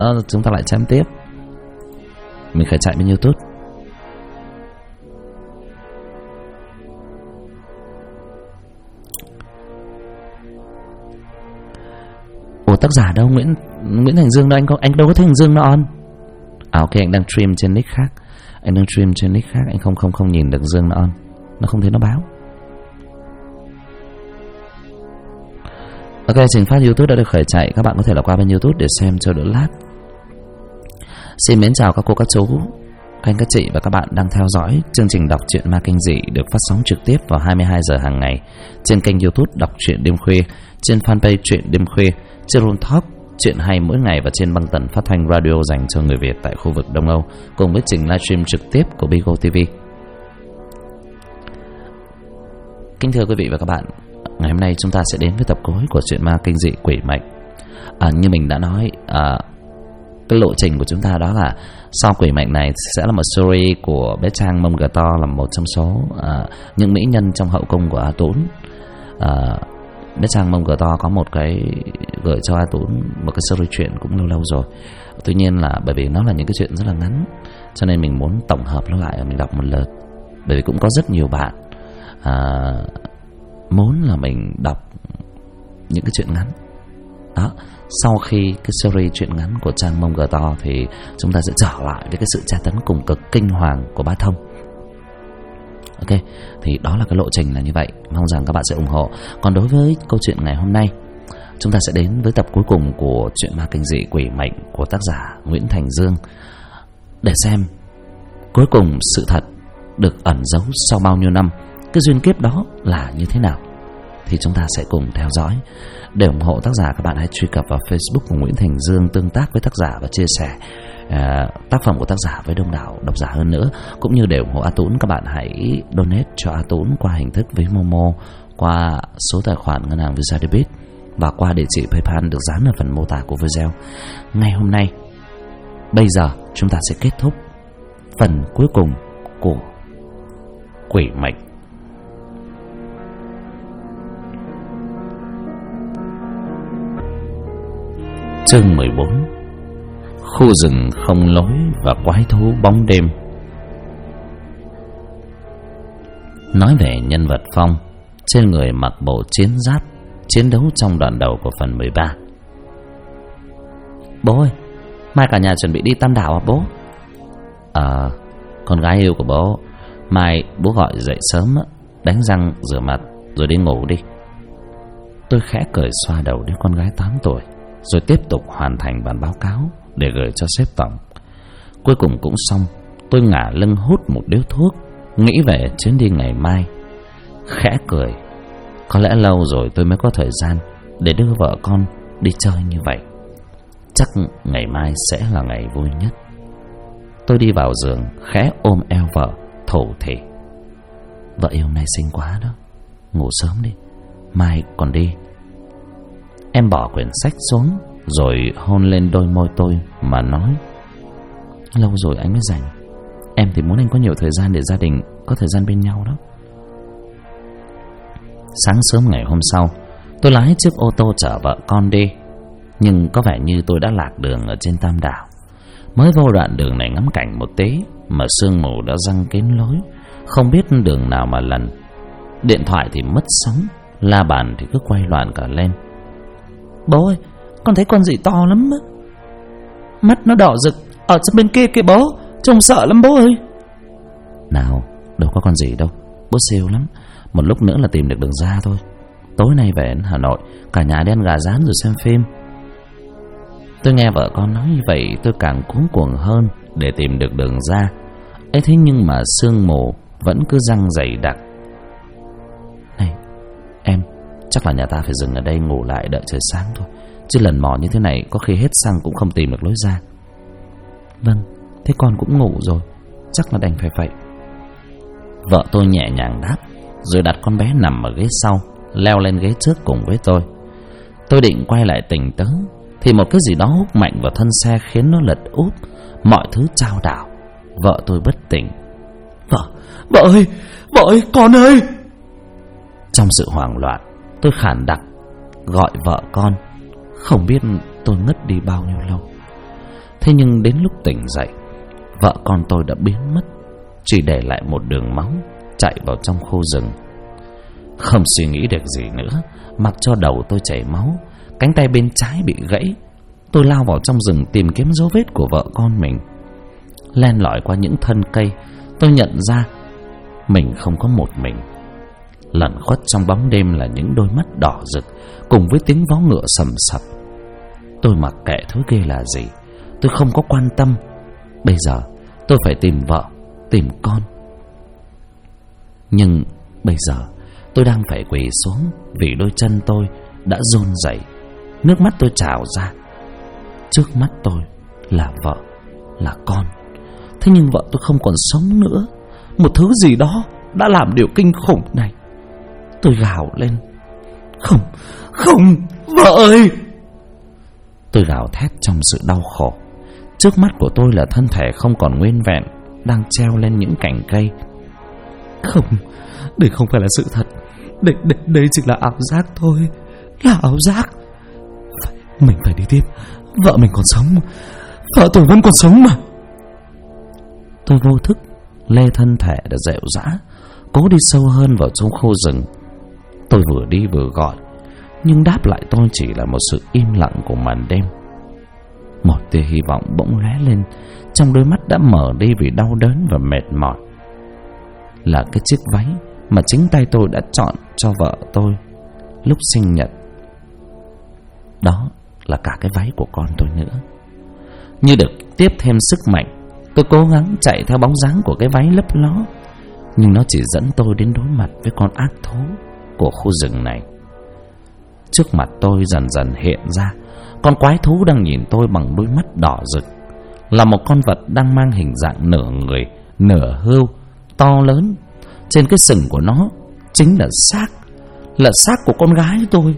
chúng ta lại chém tiếp. Mình khởi chạy bên YouTube. Ủa tác giả đâu? Nguyễn Thành Dương đâu? Anh đâu có thấy Thành Dương nó on. Ok, anh đang stream trên nick khác. Anh đang stream trên nick khác, anh không nhìn được Dương nó on. Nó không thấy nó báo. Ok, trình phát YouTube đã được khởi chạy. Các bạn có thể là qua bên YouTube để xem cho đỡ lag. Xin mến chào các cô, các chú, các anh, các chị và các bạn đang theo dõi chương trình đọc truyện ma kinh dị được phát sóng trực tiếp vào 22 giờ hàng ngày trên kênh YouTube Đọc Truyện Đêm Khuya, trên fanpage Truyện Đêm Khuya, trên Room Talk Chuyện Hay Mỗi Ngày và trên băng tần phát thanh radio dành cho người Việt tại khu vực Đông Âu, cùng với trình livestream trực tiếp của Bigo TV. Kính thưa quý vị và các bạn, ngày hôm nay chúng ta sẽ đến với tập cuối của truyện ma kinh dị Quỷ Mệnh. Như mình đã nói, cái lộ trình của chúng ta đó là sau Quỷ Mệnh này sẽ là một story của bé Trang Mông Gà To, là một trong số những mỹ nhân trong hậu cung của A Tún. Bé Trang Mông Gà To có một cái gửi cho A Tún một cái story chuyện cũng lâu lâu rồi. Tuy nhiên là bởi vì nó là những cái chuyện rất là ngắn, cho nên mình muốn tổng hợp nó lại và mình đọc một lượt. Bởi vì cũng có rất nhiều bạn muốn là mình đọc những cái chuyện ngắn đó. Sau khi cái series chuyện ngắn của Trang Mông Gà To thì chúng ta sẽ trở lại với cái sự tra tấn cùng cực kinh hoàng của Bá Thông. Ok, thì đó là cái lộ trình là như vậy. Mong rằng các bạn sẽ ủng hộ. Còn đối với câu chuyện ngày hôm nay, chúng ta sẽ đến với tập cuối cùng của truyện ma kinh dị Quỷ Mệnh của tác giả Nguyễn Thành Dương, để xem cuối cùng sự thật được ẩn giấu sau bao nhiêu năm, cái duyên kiếp đó là như thế nào. Thì chúng ta sẽ cùng theo dõi. Để ủng hộ tác giả, các bạn hãy truy cập vào Facebook của Nguyễn Thành Dương, tương tác với tác giả và chia sẻ tác phẩm của tác giả với đông đảo độc giả hơn nữa. Cũng như để ủng hộ A Tún, các bạn hãy donate cho A Tún qua hình thức ví Momo, qua số tài khoản ngân hàng Visa Debit và qua địa chỉ PayPal được dán ở phần mô tả của video. Ngày hôm nay, bây giờ chúng ta sẽ kết thúc phần cuối cùng của Quỷ Mệnh. Chương 14. Khu rừng không lối và quái thú bóng đêm. Nói về nhân vật Phong, trên người mặc bộ chiến giáp chiến đấu trong đoạn đầu của phần 13. Bố ơi, mai cả nhà chuẩn bị đi Tam Đảo à bố? Con gái yêu của bố, mai bố gọi dậy sớm, đánh răng rửa mặt rồi đi ngủ đi. Tôi khẽ cười xoa đầu đứa con gái 8 tuổi, rồi tiếp tục hoàn thành bản báo cáo để gửi cho sếp tổng. Cuối cùng cũng xong, tôi ngả lưng hút một điếu thuốc, nghĩ về chuyến đi ngày mai. Khẽ cười, có lẽ lâu rồi tôi mới có thời gian để đưa vợ con đi chơi như vậy. Chắc ngày mai sẽ là ngày vui nhất. Tôi đi vào giường, khẽ ôm eo vợ, thổ thỉ: vợ yêu này xinh quá đó, ngủ sớm đi, mai còn đi. Em bỏ quyển sách xuống rồi hôn lên đôi môi tôi mà nói: lâu rồi anh mới rảnh, em thì muốn anh có nhiều thời gian để gia đình có thời gian bên nhau đó. Sáng sớm ngày hôm sau, tôi lái chiếc ô tô chở vợ con đi. Nhưng có vẻ như tôi đã lạc đường ở trên Tam Đảo. Mới vô đoạn đường này ngắm cảnh một tí mà sương mù đã giăng kín lối, không biết đường nào mà lần. Điện thoại thì mất sóng, la bàn thì cứ quay loạn cả lên. Bố ơi, con thấy con gì to lắm á. Mắt nó đỏ rực ở bên kia kìa bố, trông sợ lắm bố ơi. Nào, đâu có con gì đâu, bố siêu lắm. Một lúc nữa là tìm được đường ra thôi. Tối nay về đến Hà Nội, cả nhà đi ăn gà rán rồi xem phim. Tôi nghe vợ con nói như vậy, tôi càng cuống cuồng hơn để tìm được đường ra. Ấy thế nhưng mà sương mù vẫn cứ giăng dày đặc. Này em, chắc là nhà ta phải dừng ở đây ngủ lại đợi trời sáng thôi, chứ lần mò như thế này có khi hết xăng cũng không tìm được lối ra. Vâng, thế con cũng ngủ rồi, chắc là đành phải vậy. Vợ tôi nhẹ nhàng đáp, rồi đặt con bé nằm ở ghế sau, leo lên ghế trước cùng với tôi. Tôi định quay lại tỉnh táo thì một cái gì đó húc mạnh vào thân xe khiến nó lật úp, mọi thứ chao đảo. Vợ tôi bất tỉnh. Vợ ơi, con ơi! Trong sự hoảng loạn, tôi khản đặc gọi vợ con. Không biết tôi ngất đi bao nhiêu lâu. Thế nhưng đến lúc tỉnh dậy, vợ con tôi đã biến mất, chỉ để lại một đường máu chạy vào trong khu rừng. Không suy nghĩ được gì nữa, mặc cho đầu tôi chảy máu, cánh tay bên trái bị gãy, tôi lao vào trong rừng tìm kiếm dấu vết của vợ con mình. Len lỏi qua những thân cây, tôi nhận ra mình không có một mình. Lẩn khuất trong bóng đêm là những đôi mắt đỏ rực cùng với tiếng vó ngựa sầm sập. Tôi mặc kệ thứ kia là gì, tôi không có quan tâm. Bây giờ tôi phải tìm vợ, tìm con. Nhưng bây giờ tôi đang phải quỳ xuống vì đôi chân tôi đã run rẩy, nước mắt tôi trào ra. Trước mắt tôi là vợ, là con. Thế nhưng vợ tôi không còn sống nữa. Một thứ gì đó đã làm điều kinh khủng này. Tôi gào lên: Không, không, vợ ơi! Tôi gào thét trong sự đau khổ. Trước mắt của tôi là thân thể không còn nguyên vẹn, đang treo lên những cành cây. Không, đây không phải là sự thật. Đây chỉ là ảo giác thôi. Là ảo giác. Mình phải đi tiếp. Vợ mình còn sống. Vợ tôi vẫn còn sống mà. Tôi vô thức lê thân thể đã dẻo dã, cố đi sâu hơn vào trong khu rừng. Tôi vừa đi vừa gọi, nhưng đáp lại tôi chỉ là một sự im lặng của màn đêm. Một tia hy vọng bỗng lóe lên trong đôi mắt đã mở đi vì đau đớn và mệt mỏi. Là cái chiếc váy mà chính tay tôi đã chọn cho vợ tôi lúc sinh nhật. Đó là cả cái váy của con tôi nữa. Như được tiếp thêm sức mạnh, tôi cố gắng chạy theo bóng dáng của cái váy lấp ló, nhưng nó chỉ dẫn tôi đến đối mặt với con ác thú của khu rừng này. Trước mặt tôi dần dần hiện ra con quái thú đang nhìn tôi bằng đôi mắt đỏ rực. Là một con vật đang mang hình dạng nửa người nửa hươu, to lớn. Trên cái sừng của nó chính là xác của con gái tôi.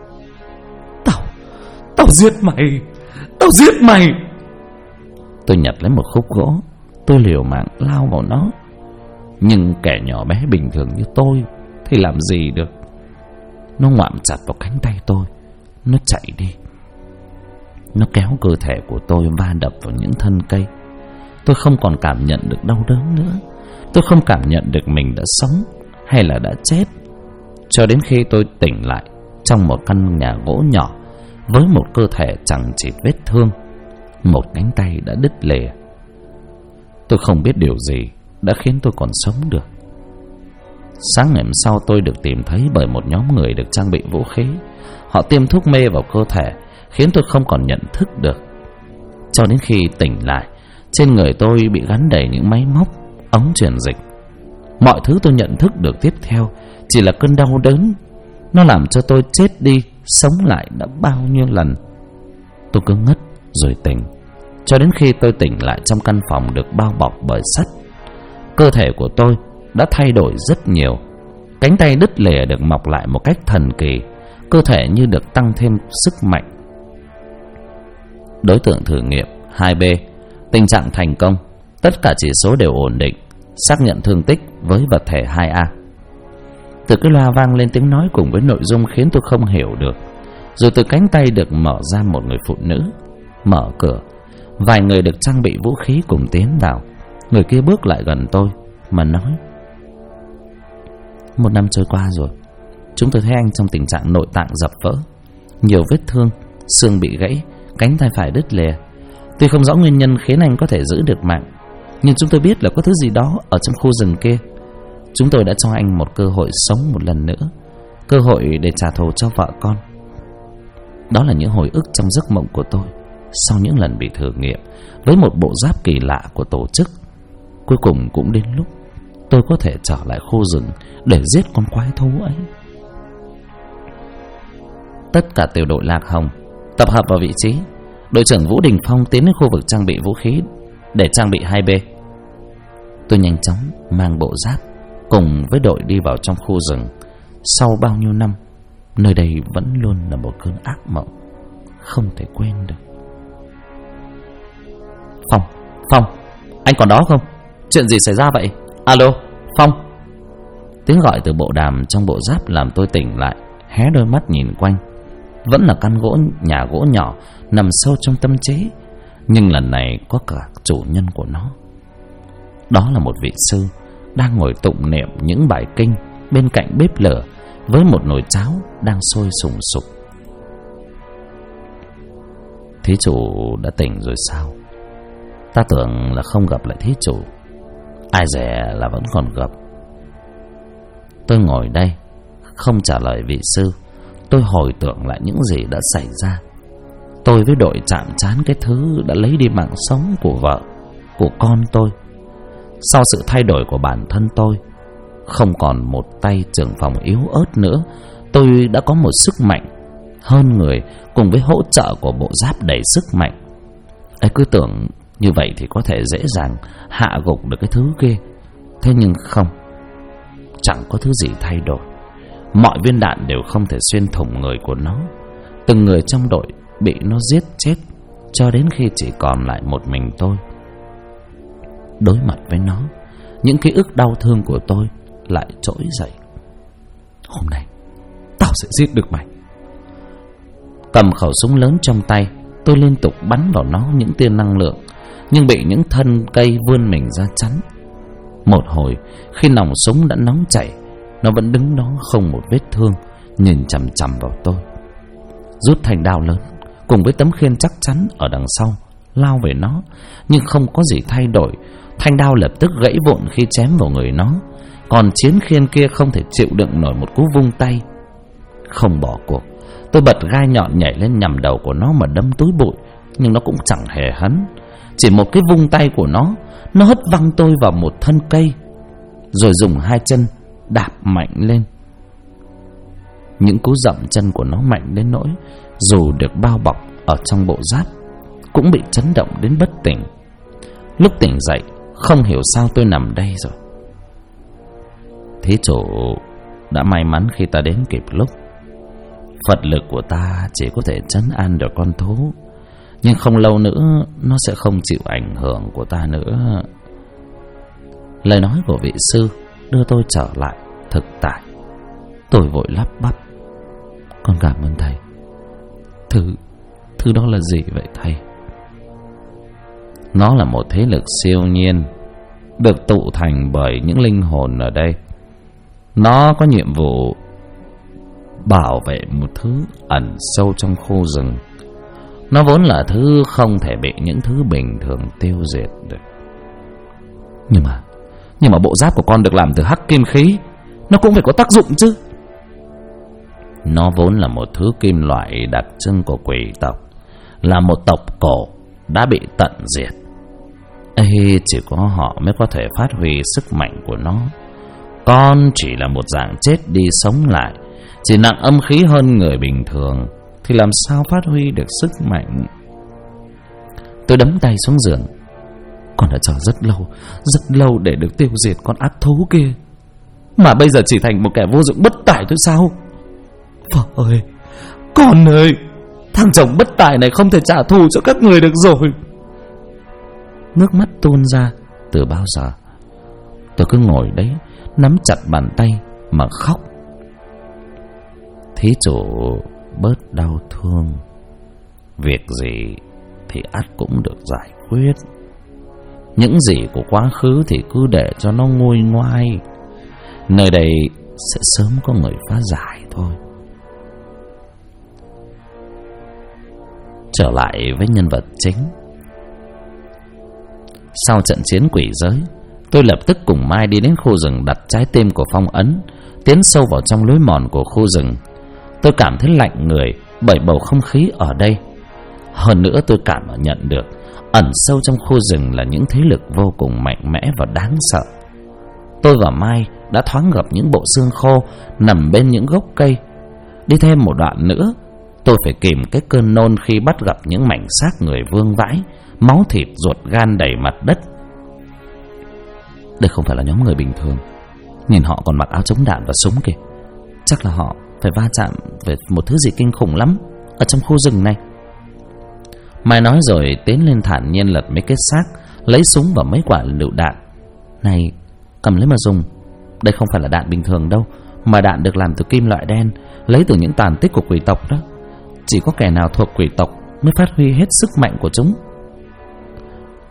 Tao giết mày! Tao giết mày! Tôi nhặt lấy một khúc gỗ, tôi liều mạng lao vào nó. Nhưng kẻ nhỏ bé bình thường như tôi thì làm gì được. Nó ngoạm chặt vào cánh tay tôi, nó chạy đi. Nó kéo cơ thể của tôi va đập vào những thân cây. Tôi không còn cảm nhận được đau đớn nữa. Tôi không cảm nhận được mình đã sống hay là đã chết, cho đến khi tôi tỉnh lại trong một căn nhà gỗ nhỏ với một cơ thể chẳng chịt vết thương, một cánh tay đã đứt lìa. Tôi không biết điều gì đã khiến tôi còn sống được. Sáng ngày hôm sau, tôi được tìm thấy bởi một nhóm người được trang bị vũ khí. Họ tiêm thuốc mê vào cơ thể khiến tôi không còn nhận thức được. Cho đến khi tỉnh lại, trên người tôi bị gắn đầy những máy móc, ống truyền dịch. Mọi thứ tôi nhận thức được tiếp theo chỉ là cơn đau đớn. Nó làm cho tôi chết đi sống lại đã bao nhiêu lần. Tôi cứ ngất rồi tỉnh, cho đến khi tôi tỉnh lại trong căn phòng được bao bọc bởi sắt. Cơ thể của tôi đã thay đổi rất nhiều. Cánh tay đứt lìa được mọc lại một cách thần kỳ. Cơ thể như được tăng thêm sức mạnh. Đối tượng thử nghiệm 2B. Tình trạng thành công. Tất cả chỉ số đều ổn định. Xác nhận thương tích với vật thể 2A. Từ cái loa vang lên tiếng nói cùng với nội dung khiến tôi không hiểu được. Rồi từ cánh tay được mở ra một người phụ nữ. Mở cửa. Vài người được trang bị vũ khí cùng tiến vào. Người kia bước lại gần tôi mà nói: 1 năm trôi qua rồi, chúng tôi thấy anh trong tình trạng nội tạng dập vỡ, nhiều vết thương, xương bị gãy, cánh tay phải đứt lìa. Tuy không rõ nguyên nhân khiến anh có thể giữ được mạng, nhưng chúng tôi biết là có thứ gì đó ở trong khu rừng kia. Chúng tôi đã cho anh một cơ hội sống một lần nữa, cơ hội để trả thù cho vợ con. Đó là những hồi ức trong giấc mộng của tôi sau những lần bị thử nghiệm với một bộ giáp kỳ lạ của tổ chức. Cuối cùng cũng đến lúc tôi có thể trở lại khu rừng để giết con quái thú ấy. Tất cả tiểu đội Lạc Hồng tập hợp vào vị trí. Đội trưởng Vũ Đình Phong tiến đến khu vực trang bị vũ khí để trang bị 2B. Tôi nhanh chóng mang bộ giáp cùng với đội đi vào trong khu rừng. Sau bao nhiêu năm, nơi đây vẫn luôn là một cơn ác mộng không thể quên được. Phong, anh còn đó không? Chuyện gì xảy ra vậy? Alo, Phong. Tiếng gọi từ bộ đàm trong bộ giáp làm tôi tỉnh lại, hé đôi mắt nhìn quanh. Vẫn là căn nhà gỗ nhỏ nằm sâu trong tâm trí. Nhưng lần này có cả chủ nhân của nó. Đó là một vị sư đang ngồi tụng niệm những bài kinh bên cạnh bếp lửa với một nồi cháo đang sôi sùng sục. Thí chủ đã tỉnh rồi sao? Ta tưởng là không gặp lại thí chủ, ai dè là vẫn còn gặp. Tôi ngồi đây không trả lời vị sư. Tôi hồi tưởng lại những gì đã xảy ra. Tôi với đội chạm trán cái thứ đã lấy đi mạng sống của vợ, của con tôi. Sau sự thay đổi của bản thân tôi, không còn một tay trưởng phòng yếu ớt nữa, tôi đã có một sức mạnh hơn người, cùng với hỗ trợ của bộ giáp đầy sức mạnh. Ấy, cứ tưởng như vậy thì có thể dễ dàng hạ gục được cái thứ kia. Thế nhưng không, chẳng có thứ gì thay đổi. Mọi viên đạn đều không thể xuyên thủng người của nó. Từng người trong đội bị nó giết chết, cho đến khi chỉ còn lại một mình tôi. Đối mặt với nó, những ký ức đau thương của tôi lại trỗi dậy. Hôm nay tao sẽ giết được mày. Cầm khẩu súng lớn trong tay, tôi liên tục bắn vào nó những tia năng lượng, nhưng bị những thân cây vươn mình ra chắn. Một hồi, khi nòng súng đã nóng chảy, nó vẫn đứng đó không một vết thương, nhìn chằm chằm vào tôi. Rút thanh đao lớn cùng với tấm khiên chắc chắn ở đằng sau, lao về nó, nhưng không có gì thay đổi. Thanh đao lập tức gãy vụn khi chém vào người nó, còn chiến khiên kia không thể chịu đựng nổi một cú vung tay. Không bỏ cuộc, tôi bật gai nhọn nhảy lên nhằm đầu của nó mà đâm túi bụi, nhưng nó cũng chẳng hề hấn. Chỉ một cái vung tay của nó hất văng tôi vào một thân cây, rồi dùng hai chân đạp mạnh lên. Những cú dậm chân của nó mạnh đến nỗi dù được bao bọc ở trong bộ giáp cũng bị chấn động đến bất tỉnh. Lúc tỉnh dậy, không hiểu sao tôi nằm đây rồi. Thí chủ đã may mắn khi ta đến kịp lúc. Phật lực của ta chỉ có thể trấn an được con thú, nhưng không lâu nữa nó sẽ không chịu ảnh hưởng của ta nữa. Lời nói của vị sư đưa tôi trở lại thực tại. Tôi vội lắp bắp: Con cảm ơn thầy. Thứ đó là gì vậy thầy? Nó là một thế lực siêu nhiên, được tụ thành bởi những linh hồn ở đây. Nó có nhiệm vụ bảo vệ một thứ ẩn sâu trong khu rừng. Nó vốn là thứ không thể bị những thứ bình thường tiêu diệt được. Nhưng mà bộ giáp của con được làm từ hắc kim khí, nó cũng phải có tác dụng chứ. Nó vốn là một thứ kim loại đặc trưng của quỷ tộc, là một tộc cổ đã bị tận diệt. Ê, chỉ có họ mới có thể phát huy sức mạnh của nó. Con chỉ là một dạng chết đi sống lại, chỉ nặng âm khí hơn người bình thường, thì làm sao phát huy được sức mạnh. Tôi đấm tay xuống giường. Con đã chờ rất lâu để được tiêu diệt con ác thú kia, mà bây giờ chỉ thành một kẻ vô dụng bất tài thôi sao? Vợ ơi, con ơi, thằng chồng bất tài này không thể trả thù cho các người được rồi. Nước mắt tuôn ra từ bao giờ. Tôi cứ ngồi đấy nắm chặt bàn tay mà khóc. Thí chủ bớt đau thương, việc gì thì ắt cũng được giải quyết. Những gì của quá khứ thì cứ để cho nó nguôi ngoai. Nơi đây sẽ sớm có người phá giải thôi. Trở lại với nhân vật chính. Sau trận chiến quỷ giới, tôi lập tức cùng Mai đi đến khu rừng đặt trái tim của phong ấn, tiến sâu vào trong lối mòn của khu rừng. Tôi cảm thấy lạnh người bởi bầu không khí ở đây. Hơn nữa tôi cảm nhận được ẩn sâu trong khu rừng là những thế lực vô cùng mạnh mẽ và đáng sợ. Tôi và Mai đã thoáng gặp những bộ xương khô nằm bên những gốc cây. Đi thêm một đoạn nữa, tôi phải kìm cái cơn nôn khi bắt gặp những mảnh xác người vương vãi, máu thịt ruột gan đầy mặt đất. Đây không phải là nhóm người bình thường. Nhìn họ còn mặc áo chống đạn và súng kìa. Chắc là họ phải va chạm về một thứ gì kinh khủng lắm ở trong khu rừng này. Mai nói rồi tiến lên thản nhiên lật mấy cái xác, lấy súng và mấy quả lựu đạn. Này, cầm lấy mà dùng. Đây không phải là đạn bình thường đâu, mà đạn được làm từ kim loại đen, lấy từ những tàn tích của quỷ tộc đó. Chỉ có kẻ nào thuộc quỷ tộc mới phát huy hết sức mạnh của chúng.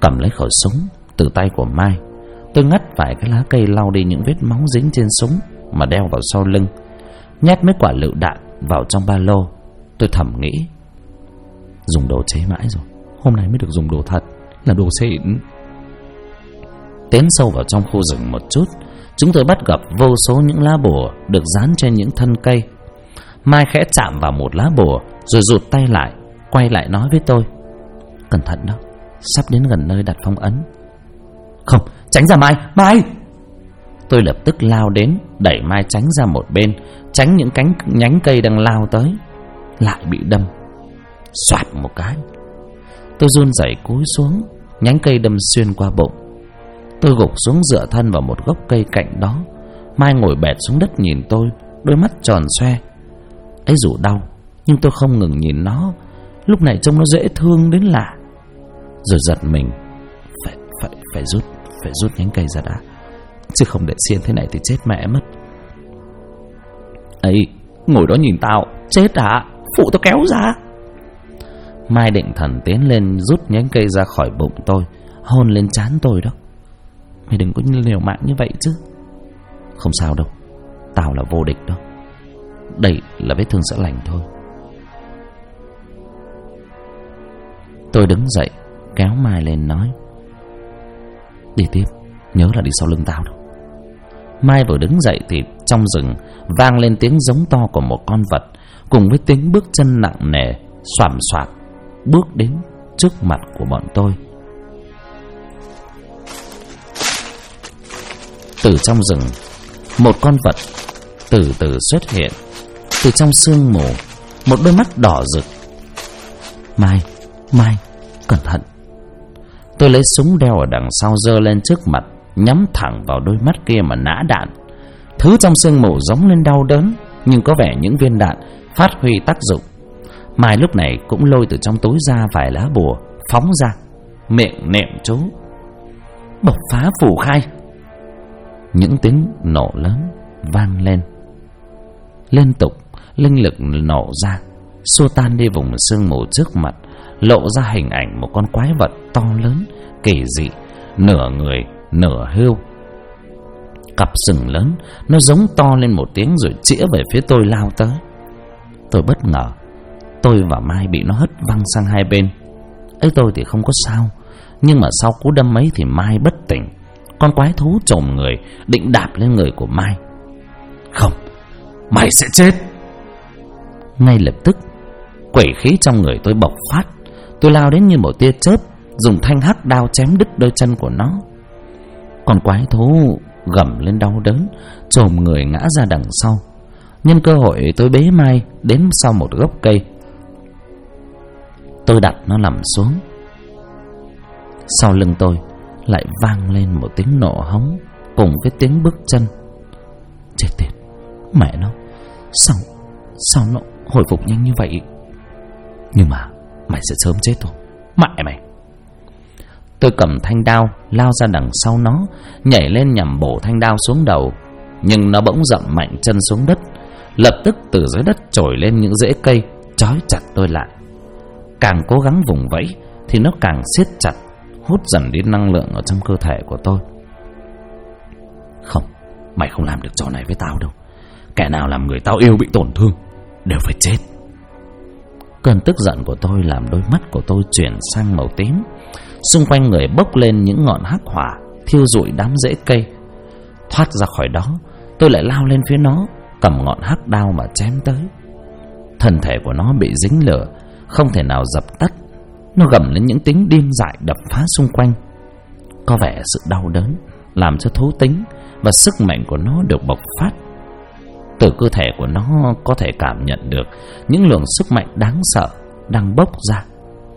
Cầm lấy khẩu súng từ tay của Mai, tôi ngắt vài cái lá cây lau đi những vết máu dính trên súng mà đeo vào sau lưng, nhét mấy quả lựu đạn vào trong ba lô. Tôi thầm nghĩ, dùng đồ chế mãi rồi, hôm nay mới được dùng đồ thật, là đồ xịn. Tiến sâu vào trong khu rừng một chút, chúng tôi bắt gặp vô số những lá bùa được dán trên những thân cây. Mai khẽ chạm vào một lá bùa rồi rụt tay lại, quay lại nói với tôi, cẩn thận đó, sắp đến gần nơi đặt phong ấn. Không, tránh ra Mai, Mai! Tôi lập tức lao đến, đẩy Mai tránh ra một bên, tránh những nhánh cây đang lao tới. Lại bị đâm, xoạt một cái. Tôi run rẩy cúi xuống, nhánh cây đâm xuyên qua bụng. Tôi gục xuống dựa thân vào một gốc cây cạnh đó. Mai ngồi bệt xuống đất nhìn tôi, đôi mắt tròn xoe. Ấy dù đau, nhưng tôi không ngừng nhìn nó. Lúc này trông nó dễ thương đến lạ. Rồi giật mình, phải rút nhánh cây ra đã, chứ không để xiên thế này thì chết mẹ mất. Ấy, ngồi đó nhìn tao, chết hả? Phụ tao kéo ra. Mai định thần tiến lên rút nhánh cây ra khỏi bụng tôi, hôn lên trán tôi đó. Mày đừng có liều mạng như vậy chứ. Không sao đâu, tao là vô địch đó. Đây là vết thương sẽ lành thôi. Tôi đứng dậy, kéo Mai lên nói, đi tiếp, nhớ là đi sau lưng tao đâu. Mai vừa đứng dậy thì trong rừng vang lên tiếng giống to của một con vật, cùng với tiếng bước chân nặng nề xoàm xoạt bước đến trước mặt của bọn tôi. Từ trong rừng, một con vật từ từ xuất hiện. Từ trong sương mù, một đôi mắt đỏ rực. Mai, cẩn thận. Tôi lấy súng đeo ở đằng sau giơ lên trước mặt, nhắm thẳng vào đôi mắt kia mà nã đạn. Thứ trong sương mù giống lên đau đớn, nhưng có vẻ những viên đạn phát huy tác dụng. Mai lúc này cũng lôi từ trong túi ra vài lá bùa, phóng ra, miệng niệm chú, bộc phá phù khai. Những tiếng nổ lớn vang lên liên tục, linh lực nổ ra, xua tan đi vùng sương mù trước mặt, lộ ra hình ảnh một con quái vật to lớn, kỳ dị, nửa người nửa hươu. Cặp sừng lớn, nó giống to lên một tiếng rồi chĩa về phía tôi lao tới. Tôi bất ngờ, tôi và Mai bị nó hất văng sang hai bên. Ấy tôi thì không có sao, nhưng mà sau cú đâm ấy thì Mai bất tỉnh. Con quái thú chồm người định đạp lên người của Mai. Không, mày sẽ chết. Ngay lập tức, quỷ khí trong người tôi bộc phát. Tôi lao đến như một tia chớp, dùng thanh hắc đao chém đứt đôi chân của nó. Con quái thú gầm lên đau đớn, chồm người ngã ra đằng sau. Nhân cơ hội tôi bế Mai đến sau một gốc cây. Tôi đặt nó nằm xuống. Sau lưng tôi lại vang lên một tiếng nổ hống cùng với tiếng bước chân. Chết tiệt, mẹ nó, sao nó hồi phục nhanh như vậy? Nhưng mà mày sẽ sớm chết thôi, mẹ mày. Tôi cầm thanh đao lao ra đằng sau nó, nhảy lên nhằm bổ thanh đao xuống đầu. Nhưng nó bỗng dậm mạnh chân xuống đất, lập tức từ dưới đất trồi lên những rễ cây trói chặt tôi lại. Càng cố gắng vùng vẫy thì nó càng siết chặt, hút dần đi năng lượng ở trong cơ thể của tôi. Không, mày không làm được trò này với tao đâu. Kẻ nào làm người tao yêu bị tổn thương đều phải chết. Cơn tức giận của tôi làm đôi mắt của tôi chuyển sang màu tím. Xung quanh người bốc lên những ngọn hắc hỏa thiêu rụi đám rễ cây. Thoát ra khỏi đó, tôi lại lao lên phía nó, cầm ngọn hắc đao mà chém tới. Thân thể của nó bị dính lửa, không thể nào dập tắt. Nó gầm lên những tiếng điên dại đập phá xung quanh. Có vẻ sự đau đớn làm cho thú tính và sức mạnh của nó được bộc phát. Từ cơ thể của nó có thể cảm nhận được những luồng sức mạnh đáng sợ đang bốc ra.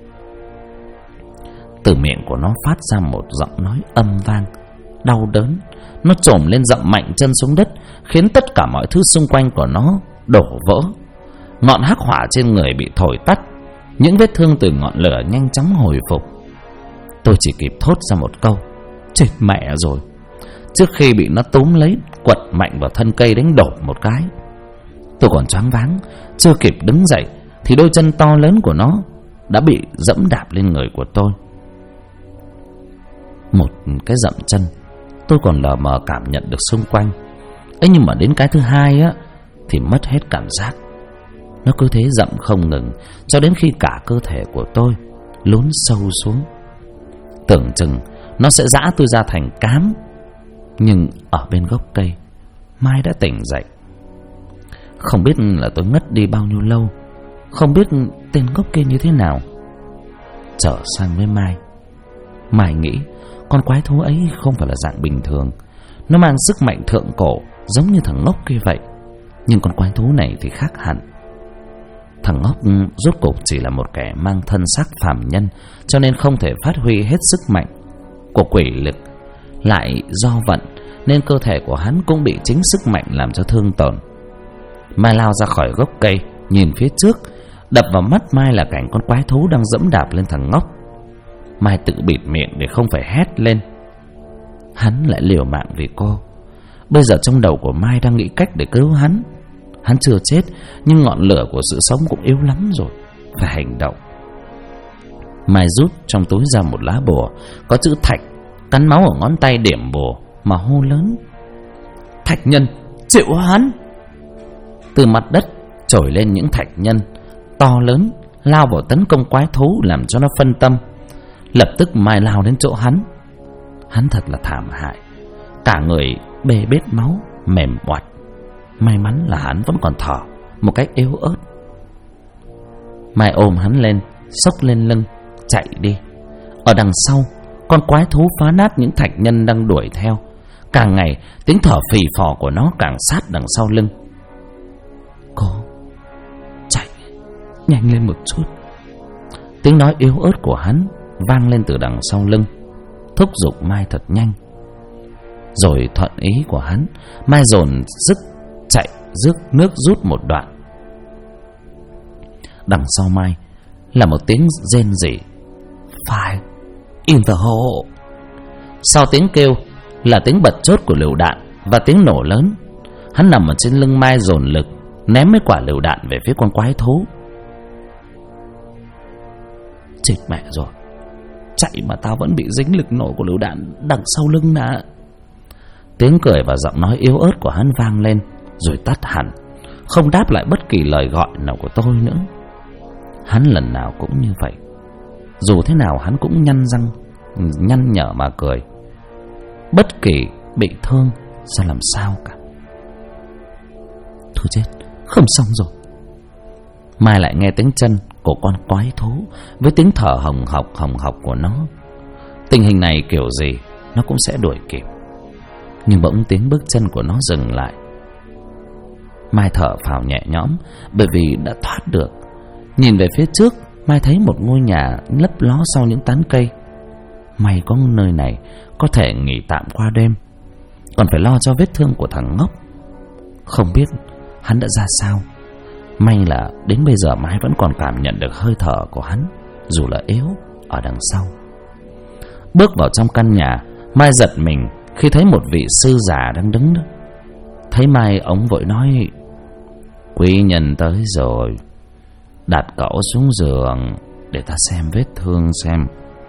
Từ miệng của nó phát ra một giọng nói âm vang, đau đớn. Nó chồm lên dậm mạnh chân xuống đất, khiến tất cả mọi thứ xung quanh của nó đổ vỡ. Ngọn hắc hỏa trên người bị thổi tắt, những vết thương từ ngọn lửa nhanh chóng hồi phục. Tôi chỉ kịp thốt ra một câu: chết mẹ rồi, trước khi bị nó túm lấy quật mạnh vào thân cây đánh đổ một cái. Tôi còn choáng váng, chưa kịp đứng dậy thì đôi chân to lớn của nó đã bị dẫm đạp lên người của tôi. một cái dậm chân, tôi còn lờ mờ cảm nhận được xung quanh ấy, nhưng mà đến cái thứ hai á thì mất hết cảm giác. Nó cứ thế dậm không ngừng cho đến khi cả cơ thể của tôi lún sâu xuống. Tưởng chừng nó sẽ giã tôi ra thành cám. Nhưng ở bên gốc cây, Mai đã tỉnh dậy. Không biết là tôi ngất đi bao nhiêu lâu, không biết tên gốc kia như thế nào. Trở sang với Mai, Mai nghĩ con quái thú ấy không phải là dạng bình thường. Nó mang sức mạnh thượng cổ giống như thằng ngốc kia vậy. Nhưng con quái thú này thì khác hẳn. Thằng ngốc rốt cuộc chỉ là một kẻ mang thân xác phàm nhân, cho nên không thể phát huy hết sức mạnh của quỷ lực. Lại do vận nên cơ thể của hắn cũng bị chính sức mạnh làm cho thương tổn. Mai lao ra khỏi gốc cây, nhìn phía trước. Đập vào mắt Mai là cảnh con quái thú đang giẫm đạp lên thằng ngốc. Mai tự bịt miệng để không phải hét lên. Hắn lại liều mạng vì cô. Bây giờ trong đầu của Mai đang nghĩ cách để cứu hắn. Hắn chưa chết, nhưng ngọn lửa của sự sống cũng yếu lắm rồi, phải hành động. Mai rút trong túi ra một lá bùa có chữ Thạch, cắn máu ở ngón tay điểm bùa mà hô lớn: Thạch nhân, triệu hoán! Từ mặt đất trồi lên những thạch nhân to lớn, lao vào tấn công quái thú làm cho nó phân tâm. Lập tức Mai lao đến chỗ hắn. Hắn thật là thảm hại, cả người bê bết máu, mềm oặt. May mắn là hắn vẫn còn thở một cách yếu ớt. Mai ôm hắn lên, xốc lên lưng, chạy đi. Ở đằng sau, con quái thú phá nát những thạch nhân đang đuổi theo. Càng ngày tiếng thở phì phò của nó càng sát đằng sau lưng. Cô chạy nhanh lên một chút. Tiếng nói yếu ớt của hắn vang lên từ đằng sau lưng, thúc giục Mai thật nhanh. Rồi thuận ý của hắn, Mai dồn sức chạy rước nước rút một đoạn. Đằng sau Mai là một tiếng rên rỉ: Fire in the hole. Sau tiếng kêu là tiếng bật chốt của lựu đạn và tiếng nổ lớn. Hắn nằm ở trên lưng Mai dồn lực ném mấy quả lựu đạn về phía con quái thú. Chết mẹ rồi, chạy mà tao vẫn bị dính lực nổ của lựu đạn đằng sau lưng nè. Tiếng cười và giọng nói yếu ớt của hắn vang lên rồi tắt hẳn, không đáp lại bất kỳ lời gọi nào của tôi nữa. Hắn lần nào cũng như vậy, dù thế nào hắn cũng nhăn nhở mà cười. Bất kỳ bị thương ra làm sao cả. Thôi chết, không xong rồi. Mai lại nghe tiếng chân của con quái thú với tiếng thở hồng hộc của nó. Tình hình này kiểu gì nó cũng sẽ đuổi kịp. Nhưng bỗng tiếng bước chân của nó dừng lại. Mai thở phào nhẹ nhõm bởi vì đã thoát được. Nhìn về phía trước, Mai thấy một ngôi nhà lấp ló sau những tán cây. May có nơi này có thể nghỉ tạm qua đêm, còn phải lo cho vết thương của thằng ngốc. Không biết hắn đã ra sao. May là đến bây giờ Mai vẫn còn cảm nhận được hơi thở của hắn, dù là yếu, ở đằng sau. Bước vào trong căn nhà, Mai giật mình khi thấy một vị sư già đang đứng đó. Thấy Mai, ông vội nói: Quý nhân tới rồi, đặt cậu xuống giường để ta xem vết thương xem.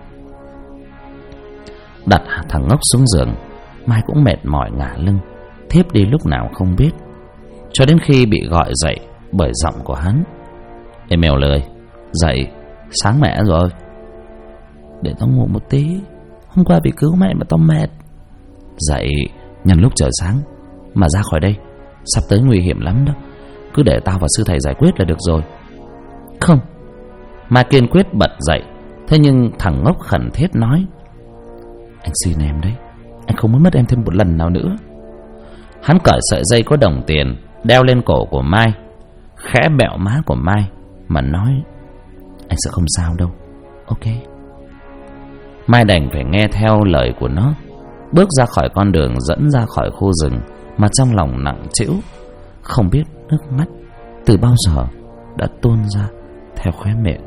Đặt thằng ngốc xuống giường, Mai cũng mệt mỏi ngả lưng, thiếp đi lúc nào không biết, cho đến khi bị gọi dậy bởi giọng của hắn: Ê mèo lười, dậy, sáng mẹ rồi. Để tao ngủ một tí, hôm qua bị cứu mẹ mà tao mệt. Dậy, nhân lúc trời sáng mà ra khỏi đây, sắp tới nguy hiểm lắm đó. Cứ để tao và sư thầy giải quyết là được rồi. Không. Mai kiên quyết bật dậy. Thế nhưng thằng ngốc khẩn thiết nói: Anh xin em đấy, anh không muốn mất em thêm một lần nào nữa. Hắn cởi sợi dây có đồng tiền đeo lên cổ của Mai, khẽ bẹo má của Mai mà nói: Anh sẽ không sao đâu, ok. Mai đành phải nghe theo lời của nó, bước ra khỏi con đường dẫn ra khỏi khu rừng mà trong lòng nặng trĩu, không biết nước mắt từ bao giờ đã tuôn ra theo khóe miệng.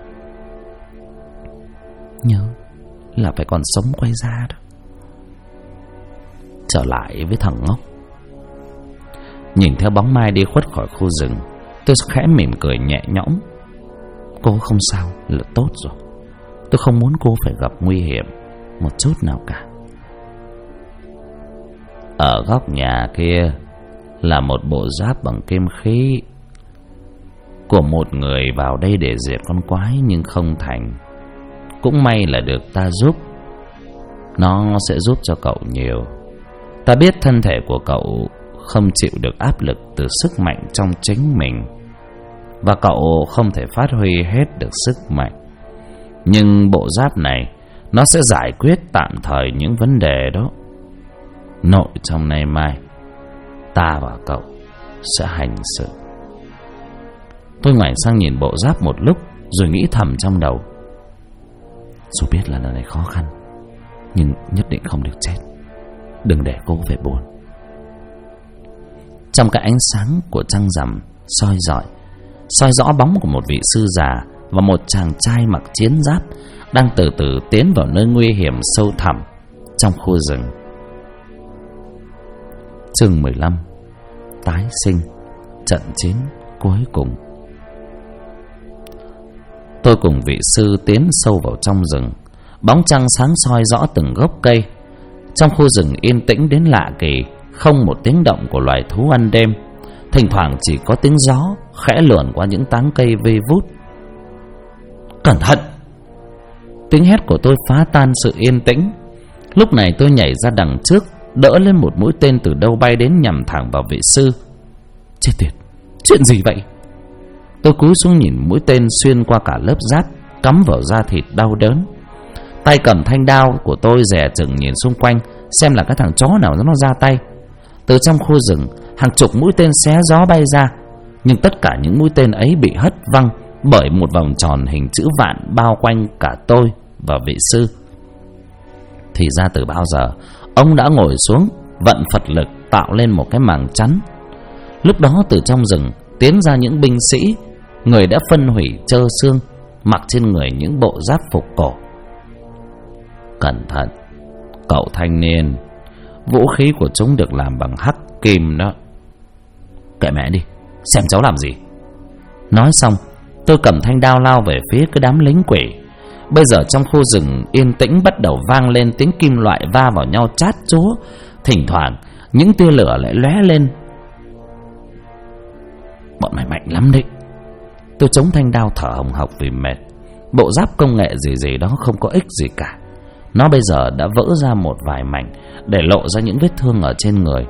Nhớ là phải còn sống quay ra đó. Trở lại với thằng ngốc, nhìn theo bóng Mai đi khuất khỏi khu rừng, tôi khẽ mỉm cười nhẹ nhõm. Cô không sao là tốt rồi. Tôi không muốn cô phải gặp nguy hiểm. một chút nào cả. Ở góc nhà kia là một bộ giáp bằng kim khí của một người vào đây để diệt con quái nhưng không thành. Cũng may là được ta giúp. Nó sẽ giúp cho cậu nhiều. Ta biết thân thể của cậu không chịu được áp lực từ sức mạnh trong chính mình, và cậu không thể phát huy hết được sức mạnh. Nhưng bộ giáp này nó sẽ giải quyết tạm thời những vấn đề đó. Nội trong nay mai ta và cậu sẽ hành sự. Tôi ngoảnh sang nhìn bộ giáp một lúc, rồi nghĩ thầm trong đầu: dù biết là lần này khó khăn, nhưng nhất định không được chết. Đừng để cô về buồn. Trong cái ánh sáng của trăng rằm soi rõ bóng của một vị sư già và một chàng trai mặc chiến giáp đang từ từ tiến vào nơi nguy hiểm sâu thẳm trong khu rừng. Chương 15: Tái sinh, trận chiến cuối cùng. Tôi cùng vị sư tiến sâu vào trong rừng. Bóng trăng sáng soi rõ từng gốc cây. Trong khu rừng yên tĩnh đến lạ kỳ, không một tiếng động của loài thú ăn đêm. Thỉnh thoảng chỉ có tiếng gió khẽ luồn qua những tán cây vây vút. Cẩn thận! Tiếng hét của tôi phá tan sự yên tĩnh. Lúc này tôi nhảy ra đằng trước, đỡ lên một mũi tên từ đâu bay đến nhằm thẳng vào vị sư. Chết tiệt! Chuyện gì vậy? Tôi cúi xuống nhìn mũi tên xuyên qua cả lớp giáp, cắm vào da thịt đau đớn. Tay cầm thanh đao của tôi dè chừng nhìn xung quanh, xem là cái thằng chó nào nó ra tay. Từ trong khu rừng, hàng chục mũi tên xé gió bay ra, nhưng tất cả những mũi tên ấy bị hất văng bởi một vòng tròn hình chữ vạn bao quanh cả tôi và vị sư. Thì ra từ bao giờ ông đã ngồi xuống vận Phật lực tạo lên một cái màng chắn. Lúc đó từ trong rừng tiến ra những binh sĩ, người đã phân hủy trơ xương, mặc trên người những bộ giáp phục cổ. Cẩn thận, cậu thanh niên, vũ khí của chúng được làm bằng hắc kim đó. Kệ mẹ đi, xem cháu làm gì. Nói xong, tôi cầm thanh đao lao về phía cái đám lính quỷ. Bây giờ trong khu rừng yên tĩnh bắt đầu vang lên tiếng kim loại va vào nhau chát chúa. Thỉnh thoảng những tia lửa lại lóe lên. Bọn mày mạnh lắm đấy. Tôi chống thanh đao thở hồng hộc vì mệt. Bộ giáp công nghệ gì đó không có ích gì cả. Nó bây giờ đã vỡ ra một vài mảnh, để lộ ra những vết thương ở trên người.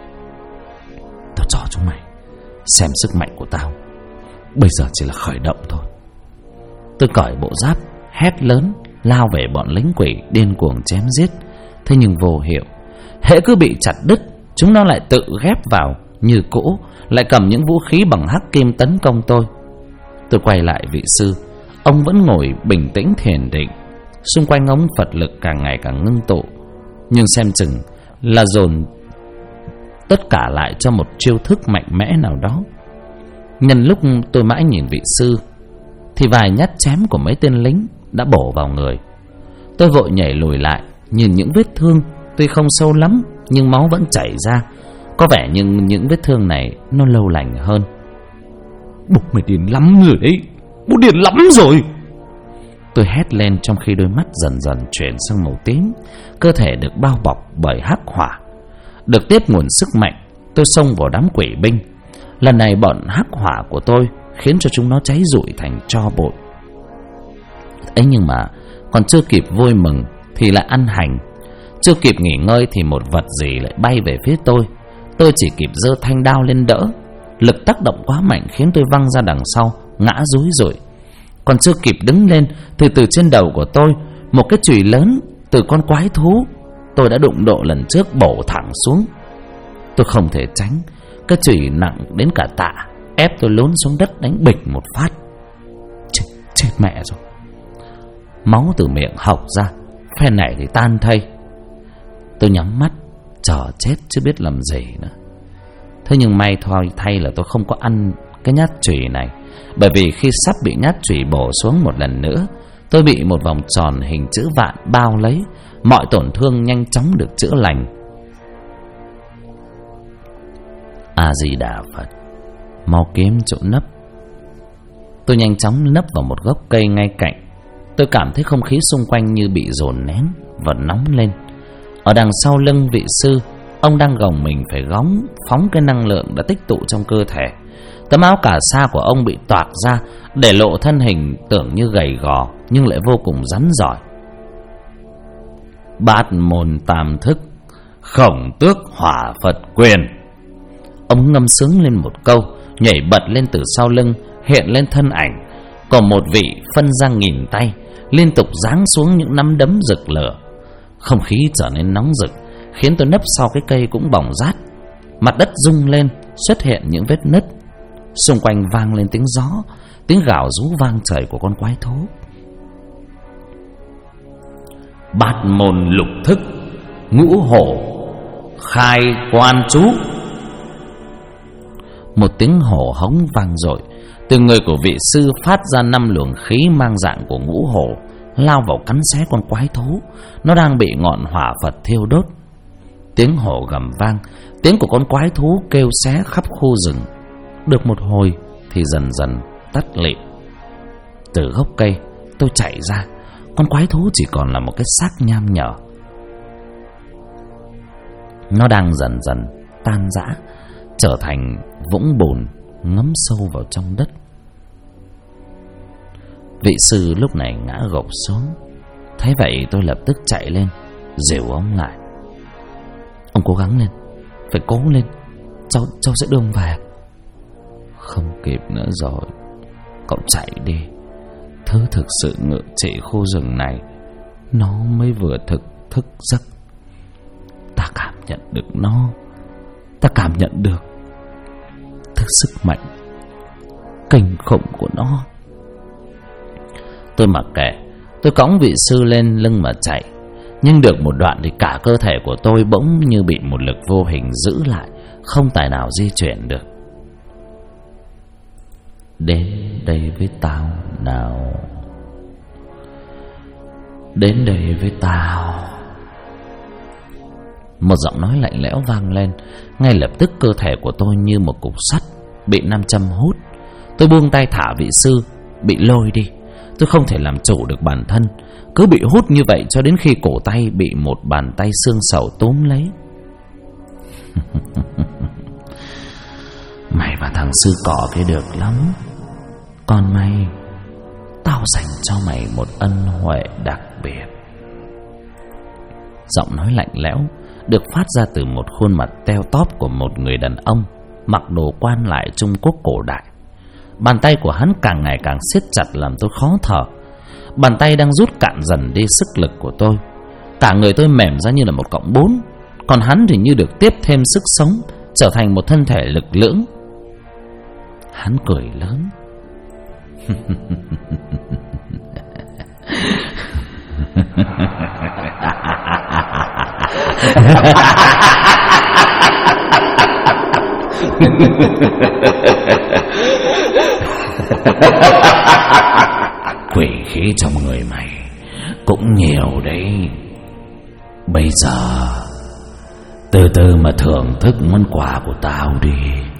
Tao cho chúng mày xem sức mạnh của tao. Bây giờ chỉ là khởi động thôi. Tôi cởi bộ giáp, hét lớn, lao về bọn lính quỷ điên cuồng chém giết. Thế nhưng vô hiệu. Hễ cứ bị chặt đứt, chúng nó lại tự ghép vào như cũ, lại cầm những vũ khí bằng hắc kim tấn công tôi. Tôi quay lại vị sư. Ông vẫn ngồi bình tĩnh thiền định. Xung quanh ông Phật lực càng ngày càng ngưng tụ, nhưng xem chừng là dồn tất cả lại cho một chiêu thức mạnh mẽ nào đó. Nhân lúc tôi mãi nhìn vị sư, thì vài nhát chém của mấy tên lính đã bổ vào người. Tôi vội nhảy lùi lại, nhìn những vết thương tuy không sâu lắm nhưng máu vẫn chảy ra. Có vẻ như những vết thương này nó lâu lành hơn. Bố mày điên lắm rồi đấy, bố điên lắm rồi. Tôi hét lên trong khi đôi mắt dần dần chuyển sang màu tím. Cơ thể được bao bọc bởi hắc hỏa. Được tiếp nguồn sức mạnh, tôi xông vào đám quỷ binh. Lần này bọn hắc hỏa của tôi khiến cho chúng nó cháy rụi thành tro bụi. Ấy nhưng mà còn chưa kịp vui mừng thì lại ăn hành. Chưa kịp nghỉ ngơi thì một vật gì lại bay về phía tôi. Tôi chỉ kịp giơ thanh đao lên đỡ. Lực tác động quá mạnh khiến tôi văng ra đằng sau, ngã rúi rụi. Còn chưa kịp đứng lên thì từ trên đầu của tôi, một cái chùy lớn từ con quái thú tôi đã đụng độ lần trước bổ thẳng xuống. Tôi không thể tránh. Cái chùy nặng đến cả tạ, ép tôi lún xuống đất đánh bịch một phát. Chết mẹ rồi. Máu từ miệng hộc ra, phen này thì tan thây. Tôi nhắm mắt chờ chết chứ biết làm gì nữa. Thế nhưng may thay là tôi không có ăn cái nhát chùy này. Bởi vì khi sắp bị nhát chùy bổ xuống một lần nữa, tôi bị một vòng tròn hình chữ vạn bao lấy. Mọi tổn thương nhanh chóng được chữa lành. A Di Đà Phật, mau kiếm chỗ nấp. Tôi nhanh chóng nấp vào một gốc cây ngay cạnh. tôi cảm thấy không khí xung quanh như bị dồn nén và nóng lên. Ở đằng sau lưng vị sư, ông đang gồng mình phải phóng cái năng lượng đã tích tụ trong cơ thể. Tấm áo cà sa của ông bị toạc ra, để lộ thân hình tưởng như gầy gò nhưng lại vô cùng rắn giỏi. Bát môn tam thức, khổng tước hỏa Phật quyền. Ông ngâm sướng lên một câu, nhảy bật lên từ sau lưng, hiện lên thân ảnh còn một vị phân ra nghìn tay, liên tục giáng xuống những nắm đấm rực lửa. Không khí trở nên nóng rực, khiến tôi nấp sau cái cây cũng bỏng rát. Mặt đất rung lên, xuất hiện những vết nứt. Xung quanh vang lên tiếng gió, tiếng gào rú vang trời của con quái thú. Bát môn lục thức, ngũ hổ khai quan chú. Một tiếng hổ hống vang dội. Từ người của vị sư phát ra 5 luồng khí mang dạng của ngũ hổ, lao vào cắn xé con quái thú. Nó đang bị ngọn hỏa Phật thiêu đốt. Tiếng hổ gầm vang, tiếng của con quái thú kêu xé khắp khu rừng. Được một hồi thì dần dần tắt lịm. Từ gốc cây tôi chạy ra, con quái thú chỉ còn là một cái xác nham nhở. Nó đang dần dần tan rã, trở thành vũng bùn ngấm sâu vào trong đất. Vị sư lúc này ngã gục xuống. Thấy vậy tôi lập tức chạy lên, dìu ông lại. Ông cố gắng lên, phải cố lên, cháu sẽ đưa ông về. Không kịp nữa rồi, cậu chạy đi. Thứ thực sự ngự trị khu rừng này, nó mới vừa thức giấc. Ta cảm nhận được nó, ta cảm nhận được thứ sức mạnh kinh khủng của nó. Tôi mặc kệ, tôi cõng vị sư lên lưng mà chạy. Nhưng được một đoạn thì cả cơ thể của tôi bỗng như bị một lực vô hình giữ lại, không tài nào di chuyển được. Đến đây với tao nào, đến đây với tao. Một giọng nói lạnh lẽo vang lên. Ngay lập tức cơ thể của tôi như một cục sắt bị nam châm hút. Tôi buông tay thả vị sư, bị lôi đi. Tôi không thể làm chủ được bản thân, cứ bị hút như vậy cho đến khi cổ tay bị một bàn tay xương sầu túm lấy. Mày và thằng sư cỏ kia được lắm. Còn mày, tao dành cho mày một ân huệ đặc biệt. Giọng nói lạnh lẽo được phát ra từ một khuôn mặt teo tóp của một người đàn ông mặc đồ quan lại Trung Quốc cổ đại. Bàn tay của hắn càng ngày càng siết chặt làm tôi khó thở. Bàn tay đang rút cạn dần đi sức lực của tôi. Cả người tôi mềm ra như là một cọng bún, còn hắn thì như được tiếp thêm sức sống, trở thành một thân thể lực lưỡng. Hắn cười lớn. Quỷ khí trong người mày cũng nhiều đấy. Bây giờ từ từ mà thưởng thức món quà của tao đi.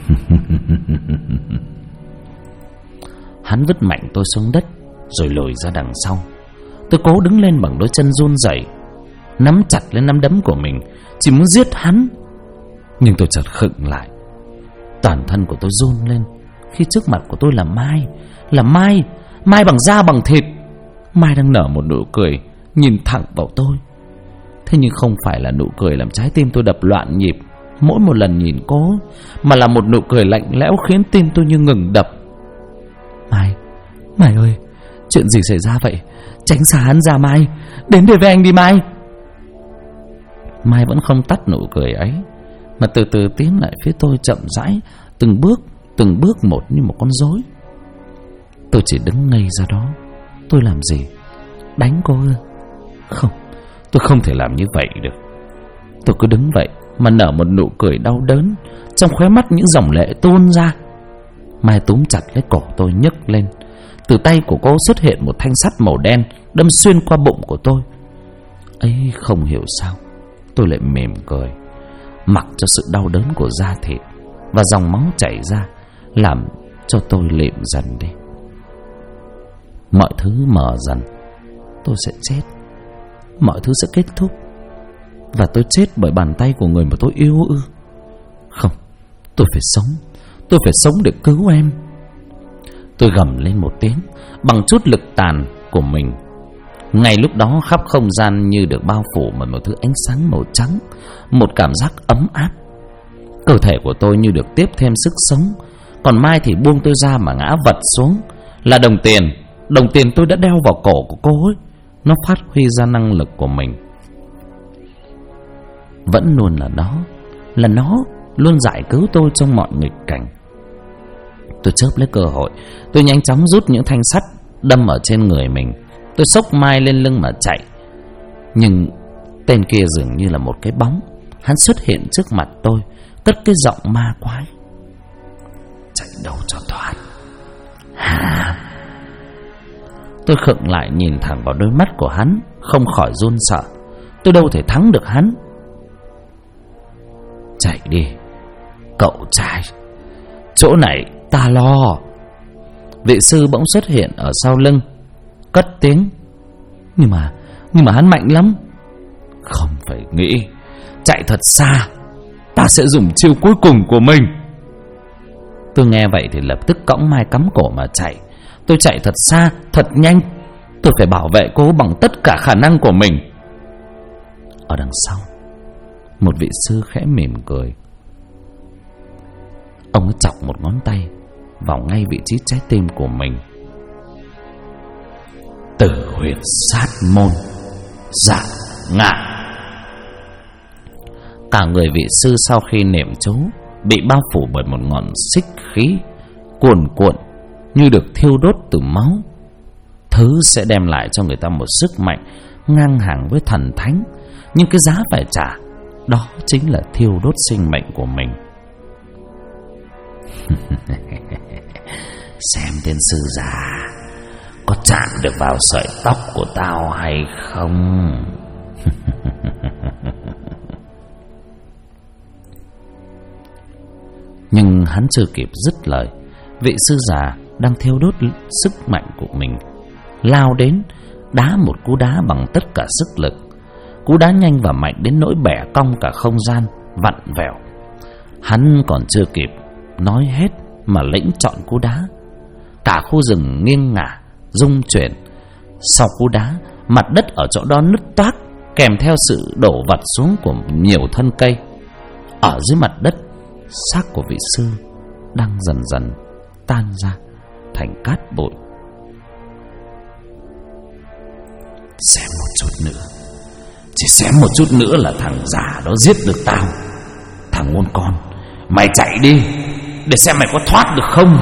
Hắn vứt mạnh tôi xuống đất rồi lùi ra đằng sau. Tôi cố đứng lên bằng đôi chân run rẩy, nắm chặt lên nắm đấm của mình, chỉ muốn giết hắn. Nhưng tôi chợt khựng lại. Toàn thân của tôi run lên khi trước mặt của tôi là Mai. Là Mai, Mai bằng da bằng thịt. Mai đang nở một nụ cười nhìn thẳng vào tôi. Thế nhưng không phải là nụ cười làm trái tim tôi đập loạn nhịp mỗi một lần nhìn cô, mà là một nụ cười lạnh lẽo khiến tim tôi như ngừng đập. Mai, Mai ơi, chuyện gì xảy ra vậy? Tránh xa hắn ra Mai, đến đây với anh đi Mai. Mai vẫn không tắt nụ cười ấy, mà từ từ tiến lại phía tôi chậm rãi, từng bước một như một con rối. Tôi chỉ đứng ngây ra đó. Tôi làm gì? Đánh cô ư? Không, tôi không thể làm như vậy được. Tôi cứ đứng vậy mà nở một nụ cười đau đớn, trong khóe mắt những dòng lệ tuôn ra. Mai túm chặt lấy cổ tôi nhấc lên. Từ tay của cô xuất hiện một thanh sắt màu đen đâm xuyên qua bụng của tôi. Ấy, không hiểu sao tôi lại mỉm cười, mặc cho sự đau đớn của da thịt và dòng máu chảy ra làm cho tôi lịm dần đi. Mọi thứ mờ dần, tôi sẽ chết. Mọi thứ sẽ kết thúc. Và tôi chết bởi bàn tay của người mà tôi yêu ư? Không, tôi phải sống. Tôi phải sống để cứu em. Tôi gầm lên một tiếng bằng chút lực tàn của mình. Ngay lúc đó khắp không gian như được bao phủ bởi một thứ ánh sáng màu trắng, một cảm giác ấm áp. Cơ thể của tôi như được tiếp thêm sức sống. Còn Mai thì buông tôi ra mà ngã vật xuống. Là đồng tiền. Đồng tiền tôi đã đeo vào cổ của cô ấy. Nó phát huy ra năng lực của mình. Vẫn luôn là nó luôn giải cứu tôi trong mọi nghịch cảnh. Tôi chớp lấy cơ hội. Tôi nhanh chóng rút những thanh sắt đâm ở trên người mình. Tôi xốc Mai lên lưng mà chạy. Nhưng tên kia dường như là một cái bóng. Hắn xuất hiện trước mặt tôi, cất cái giọng ma quái: chạy đâu cho thoát hả? Tôi khựng lại nhìn thẳng vào đôi mắt của hắn, không khỏi run sợ. Tôi đâu thể thắng được hắn. Chạy đi cậu trai, chỗ này ta lo. Vị sư bỗng xuất hiện ở sau lưng, cất tiếng: Nhưng mà hắn mạnh lắm. Không phải nghĩ, chạy thật xa, ta sẽ dùng chiêu cuối cùng của mình. Tôi nghe vậy thì lập tức cõng Mai cắm cổ mà chạy. Tôi chạy thật xa, thật nhanh. Tôi phải bảo vệ cô bằng tất cả khả năng của mình. Ở đằng sau, một vị sư khẽ mỉm cười. Ông ấy chọc một ngón tay vào ngay vị trí trái tim của mình. Tử huyệt sát môn, dạ ngạ. Cả người vị sư sau khi niệm chú bị bao phủ bởi một ngọn xích khí cuồn cuộn như được thiêu đốt từ máu. Thứ sẽ đem lại cho người ta một sức mạnh ngang hàng với thần thánh. Nhưng cái giá phải trả, đó chính là thiêu đốt sinh mệnh của mình. Xem tên sư già có chạm được vào sợi tóc của tao hay không? Nhưng hắn chưa kịp dứt lời, vị sư già đang thiêu đốt sức mạnh của mình lao đến, đá một cú đá bằng tất cả sức lực. Cú đá nhanh và mạnh đến nỗi bẻ cong cả không gian, vặn vẹo. Hắn còn chưa kịp nói hết mà lĩnh trọn cú đá. Cả khu rừng nghiêng ngả, rung chuyển. Sau cú đá, mặt đất ở chỗ đó nứt toác, kèm theo sự đổ vật xuống của nhiều thân cây. Ở dưới mặt đất, xác của vị sư đang dần dần tan ra thành cát bụi. Xem một chút nữa, chỉ xem một chút nữa là thằng già đó giết được tao. Thằng ngôn con, mày chạy đi để xem mày có thoát được không.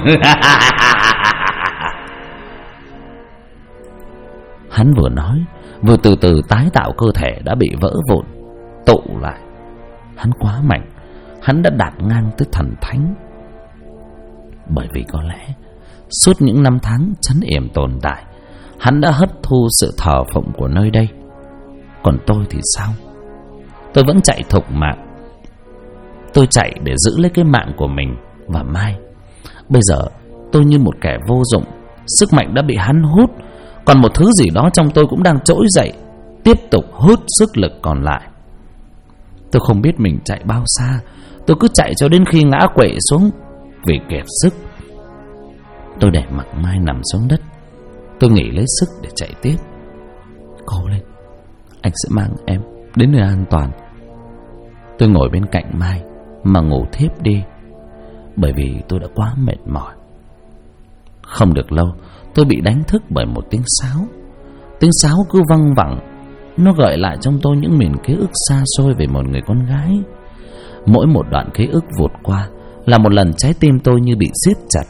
Hắn vừa nói vừa từ từ tái tạo cơ thể đã bị vỡ vụn, tụ lại. Hắn quá mạnh, hắn đã đạt ngang tới thần thánh. Bởi vì có lẽ suốt những năm tháng trấn yểm tồn tại, hắn đã hấp thu sự thờ phụng của nơi đây. Còn tôi thì sao? Tôi vẫn chạy thục mạng. Tôi chạy để giữ lấy cái mạng của mình và Mai. Bây giờ tôi như một kẻ vô dụng. Sức mạnh đã bị hắn hút. Còn một thứ gì đó trong tôi cũng đang trỗi dậy, tiếp tục hút sức lực còn lại. Tôi không biết mình chạy bao xa. Tôi cứ chạy cho đến khi ngã quỵ xuống vì kiệt sức. Tôi để mặc Mai nằm xuống đất. Tôi nghỉ lấy sức để chạy tiếp. Cố lên, anh sẽ mang em đến nơi an toàn. Tôi ngồi bên cạnh Mai mà ngủ thiếp đi, bởi vì tôi đã quá mệt mỏi. Không được lâu, tôi bị đánh thức bởi một tiếng sáo. Tiếng sáo cứ văng vẳng. Nó gợi lại trong tôi những miền ký ức xa xôi về một người con gái. Mỗi một đoạn ký ức vụt qua là một lần trái tim tôi như bị siết chặt.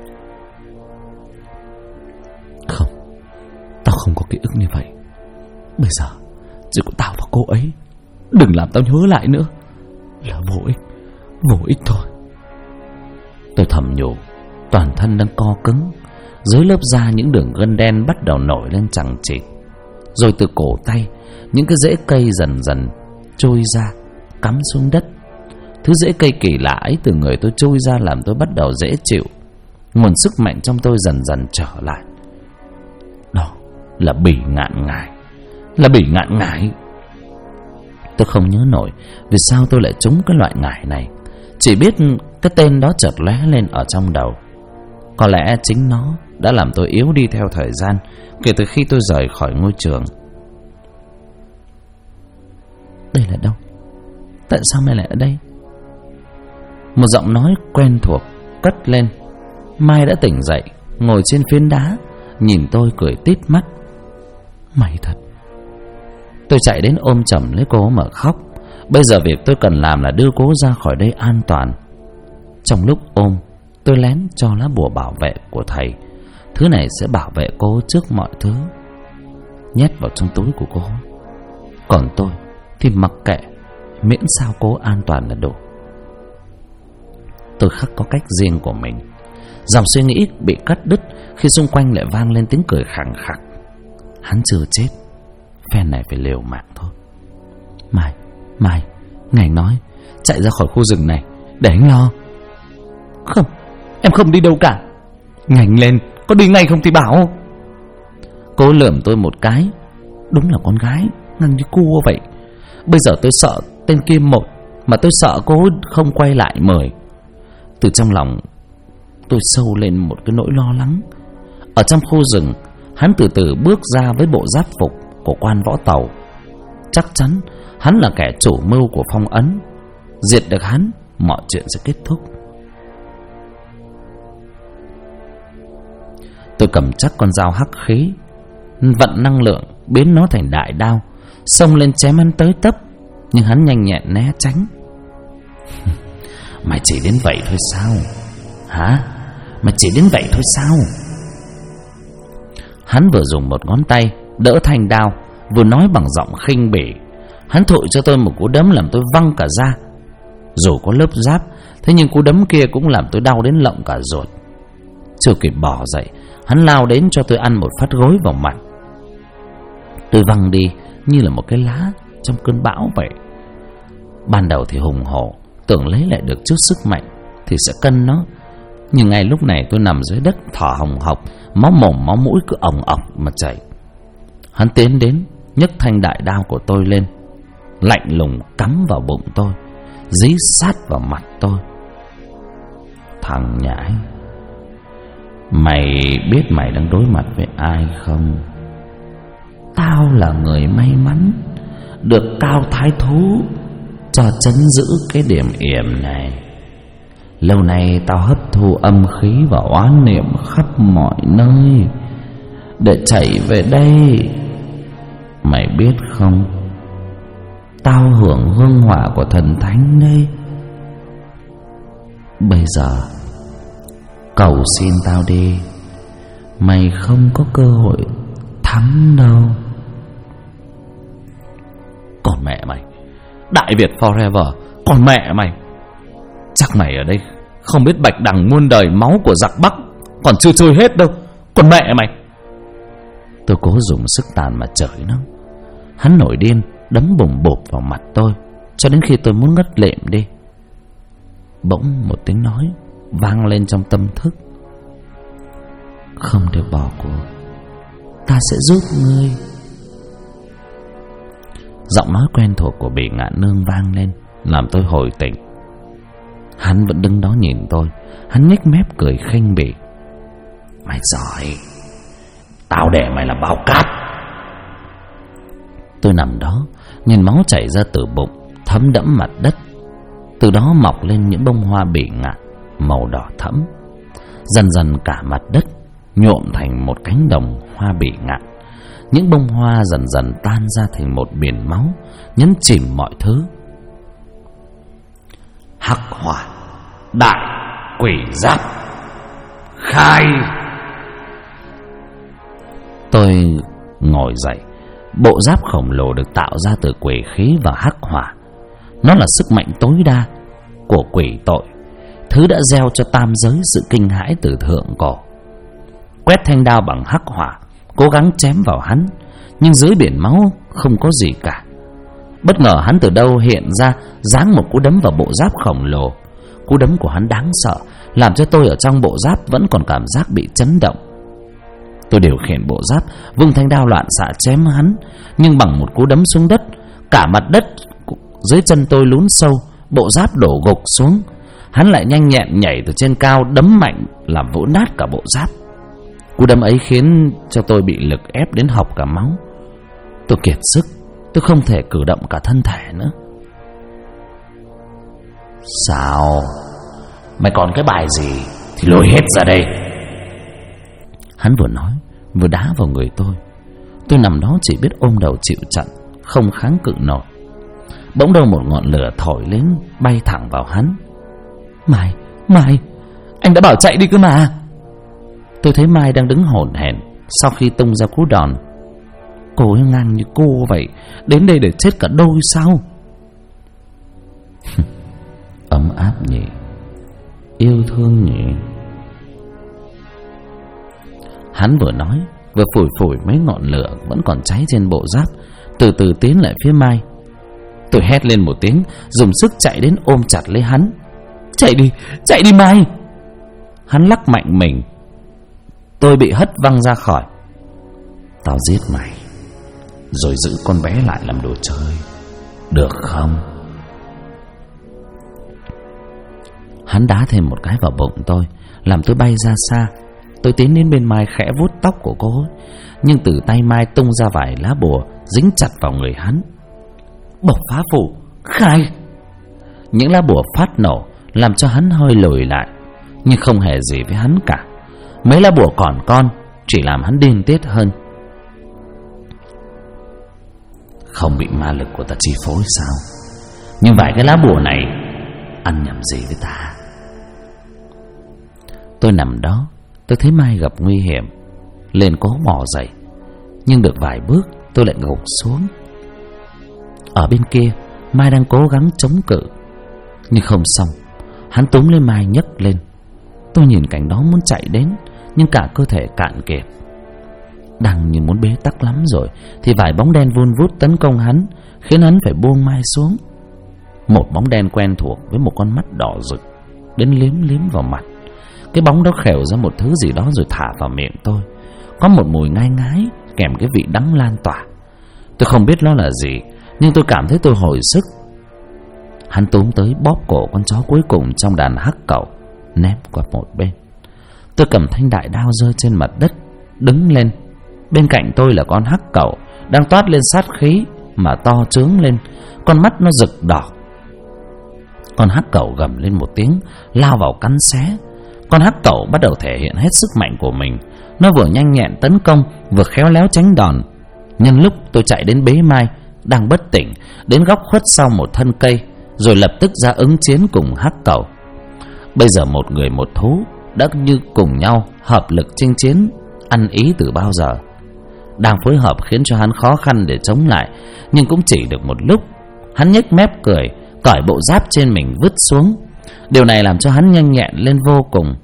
Không, tao không có ký ức như vậy. Bây giờ chỉ có tao và cô ấy. Đừng làm tao nhớ lại nữa, là vô ích thôi. Tôi thầm nhủ, toàn thân đang co cứng. Dưới lớp da những đường gân đen bắt đầu nổi lên chằng chịt. Rồi từ cổ tay, những cái rễ cây dần dần trôi ra, cắm xuống đất. Thứ rễ cây kỳ lạ ấy từ người tôi trôi ra làm tôi bắt đầu dễ chịu. Nguồn sức mạnh trong tôi dần dần trở lại. Đó, đó là sức mạnh của là Bỉ Ngạn Ngải. Là Bỉ Ngạn Ngải. Tôi không nhớ nổi vì sao tôi lại trúng cái loại ngải này, chỉ biết cái tên đó chợt lóe lên ở trong đầu. Có lẽ chính nó đã làm tôi yếu đi theo thời gian kể từ khi tôi rời khỏi ngôi trường. Đây là đâu? Tại sao mày lại ở đây? Một giọng nói quen thuộc cất lên. Mai đã tỉnh dậy, ngồi trên phiến đá, nhìn tôi cười tít mắt. Mày thật. Tôi chạy đến ôm chầm lấy cô mà khóc. Bây giờ việc tôi cần làm là đưa cô ra khỏi đây an toàn. Trong lúc ôm, tôi lén cho lá bùa bảo vệ của thầy. Thứ này sẽ bảo vệ cô trước mọi thứ. Nhét vào trong túi của cô. Còn tôi thì mặc kệ, miễn sao cô an toàn là đủ. Tôi khắc có cách riêng của mình. Dòng suy nghĩ bị cắt đứt khi xung quanh lại vang lên tiếng cười khẳng khặc. Hắn chưa chết, phen này phải liều mạng thôi. Mai, ngài nói chạy ra khỏi khu rừng này để anh lo. Không, em không đi đâu cả. Nhanh lên, có đi ngay không thì bảo. Cô lườm tôi một cái. Đúng là con gái ngăn như cua vậy. Bây giờ tôi sợ tên kia 1, mà tôi sợ cô không quay lại 10. Từ trong lòng tôi sâu lên một cái nỗi lo lắng. Ở trong khu rừng, hắn từ từ bước ra với bộ giáp phục của quan võ tàu. Chắc chắn hắn là kẻ chủ mưu của phong ấn. Diệt được hắn, mọi chuyện sẽ kết thúc. Tôi cầm chắc con dao hắc khí, vận năng lượng biến nó thành đại đao, xông lên chém hắn tới tấp. Nhưng hắn nhanh nhẹn né tránh. Mày chỉ đến vậy thôi sao? Hả? Mày chỉ đến vậy thôi sao? Hắn vừa dùng một ngón tay đỡ thanh đao, vừa nói bằng giọng khinh bỉ. Hắn thổi cho tôi một cú đấm làm tôi văng cả ra. Dù có lớp giáp, thế nhưng cú đấm kia cũng làm tôi đau đến lộng cả ruột. Chưa kịp bỏ dậy, hắn lao đến cho tôi ăn một phát gối vào mặt. Tôi văng đi như là một cái lá trong cơn bão vậy. Ban đầu thì hùng hổ, tưởng lấy lại được chút sức mạnh thì sẽ cân nó. Nhưng ngay lúc này tôi nằm dưới đất thở hồng hộc, máu mồm máu mũi cứ ồng ọc mà chảy. Hắn tiến đến, nhấc thanh đại đao của tôi lên, lạnh lùng cắm vào bụng tôi, dí sát vào mặt tôi. Thằng nhãi, mày biết mày đang đối mặt với ai không? Tao là người may mắn được Cao Thái Thú cho trấn giữ cái điểm yểm này. Lâu nay tao hấp thu âm khí và oán niệm khắp mọi nơi để chạy về đây. Mày biết không, tao hưởng hương hỏa của thần thánh đây. Bây giờ cầu xin tao đi, mày không có cơ hội thắng đâu. Còn mẹ mày, Đại Việt forever. Còn mẹ mày, chắc mày ở đây không biết bạch đằng muôn đời máu của giặc Bắc còn chưa trôi hết đâu. Còn mẹ mày. Tôi cố dùng sức tàn mà chửi nó. Hắn nổi điên đấm bùm bộp vào mặt tôi cho đến khi tôi muốn ngất lịm đi. Bỗng một tiếng nói vang lên trong tâm thức. Không được bỏ cuộc, ta sẽ giúp ngươi. Giọng nói quen thuộc của Bỉ Ngạn Nương vang lên làm tôi hồi tỉnh. Hắn vẫn đứng đó nhìn tôi. Hắn nhếch mép cười khinh bỉ. Mày giỏi, tao để mày là bao cát. Tôi nằm đó nhìn máu chảy ra từ bụng thấm đẫm mặt đất. Từ đó mọc lên những bông hoa bỉ ngạn màu đỏ thẫm. Dần dần cả mặt đất nhuộm thành một cánh đồng hoa bỉ ngạn. Những bông hoa dần dần tan ra thành một biển máu nhấn chìm mọi thứ. Hắc hỏa đại quỷ giáp khai. Tôi ngồi dậy. Bộ giáp khổng lồ được tạo ra từ quỷ khí và hắc hỏa. Nó là sức mạnh tối đa của quỷ tội, thứ đã gieo cho tam giới sự kinh hãi từ thượng cổ. Quét thanh đao bằng hắc hỏa, cố gắng chém vào hắn, nhưng dưới biển máu không có gì cả. Bất ngờ hắn từ đâu hiện ra, giáng một cú đấm vào bộ giáp khổng lồ. Cú đấm của hắn đáng sợ, làm cho tôi ở trong bộ giáp vẫn còn cảm giác bị chấn động. Tôi điều khiển bộ giáp, vung thanh đao loạn xạ chém hắn, nhưng bằng một cú đấm xuống đất, cả mặt đất dưới chân tôi lún sâu, bộ giáp đổ gục xuống. Hắn lại nhanh nhẹn nhảy từ trên cao đấm mạnh làm vỡ nát cả bộ giáp. Cú đấm ấy khiến cho tôi bị lực ép đến hộc cả máu. Tôi kiệt sức, tôi không thể cử động cả thân thể nữa. Sao? Mày còn cái bài gì thì lôi hết ra đây. Hắn vừa nói vừa đá vào người tôi. Tôi nằm đó chỉ biết ôm đầu chịu trận, không kháng cự nổi. Bỗng đâu một ngọn lửa thổi lên, bay thẳng vào hắn. Mai, anh đã bảo chạy đi cơ mà. Tôi thấy Mai đang đứng hổn hển sau khi tung ra cú đòn. Cô ấy ngang như cô vậy, đến đây để chết cả đôi sao? Ấm áp nhỉ, yêu thương nhỉ. Hắn vừa nói vừa phủi phủi mấy ngọn lửa vẫn còn cháy trên bộ giáp, từ từ tiến lại phía Mai. Tôi hét lên một tiếng, dùng sức chạy đến ôm chặt lấy hắn. Chạy đi Mai. Hắn lắc mạnh mình. Tôi bị hất văng ra khỏi. Tao giết mày rồi giữ con bé lại làm đồ chơi, được không? Hắn đá thêm một cái vào bụng tôi, làm tôi bay ra xa. Tôi tiến đến bên Mai khẽ vuốt tóc của cô ấy, nhưng từ tay Mai tung ra vài lá bùa dính chặt vào người hắn. Bộc phá phủ, khai. Những lá bùa phát nổ làm cho hắn hơi lùi lại, nhưng không hề gì với hắn cả. Mấy lá bùa còn con chỉ làm hắn điên tiết hơn. Không bị ma lực của ta chi phối sao? Nhưng vài cái lá bùa này ăn nhầm gì với ta? Tôi nằm đó, tôi thấy Mai gặp nguy hiểm, lên cố mò dậy, nhưng được vài bước tôi lại gục xuống. Ở bên kia, Mai đang cố gắng chống cự, nhưng không xong. Hắn túm lấy Mai nhấc lên. Tôi nhìn cảnh đó muốn chạy đến, nhưng cả cơ thể cạn kiệt. Đang như muốn bế tắc lắm rồi thì vài bóng đen vun vút tấn công hắn, khiến hắn phải buông Mai xuống. Một bóng đen quen thuộc với một con mắt đỏ rực đến liếm vào mặt. Cái bóng đó khều ra một thứ gì đó rồi thả vào miệng tôi. Có một mùi ngai ngái kèm cái vị đắng lan tỏa. Tôi không biết nó là gì, nhưng tôi cảm thấy tôi hồi sức. Hắn túm tới bóp cổ con chó cuối cùng trong đàn hắc cẩu, ném qua một bên. Tôi cầm thanh đại đao rơi trên mặt đất, đứng lên. Bên cạnh tôi là con hắc cẩu đang toát lên sát khí mà to trướng lên, con mắt nó rực đỏ. Con hắc cẩu gầm lên một tiếng, lao vào cắn xé. Con hắc cẩu bắt đầu thể hiện hết sức mạnh của mình. Nó vừa nhanh nhẹn tấn công, vừa khéo léo tránh đòn. Nhân lúc tôi chạy đến bế Mai đang bất tỉnh đến góc khuất sau một thân cây, rồi lập tức ra ứng chiến cùng hắc cẩu. Bây giờ một người một thú đã như cùng nhau hợp lực chinh chiến, ăn ý từ bao giờ. Đang phối hợp khiến cho hắn khó khăn để chống lại, nhưng cũng chỉ được một lúc. Hắn nhếch mép cười, cởi bộ giáp trên mình vứt xuống. Điều này làm cho hắn nhanh nhẹn lên vô cùng.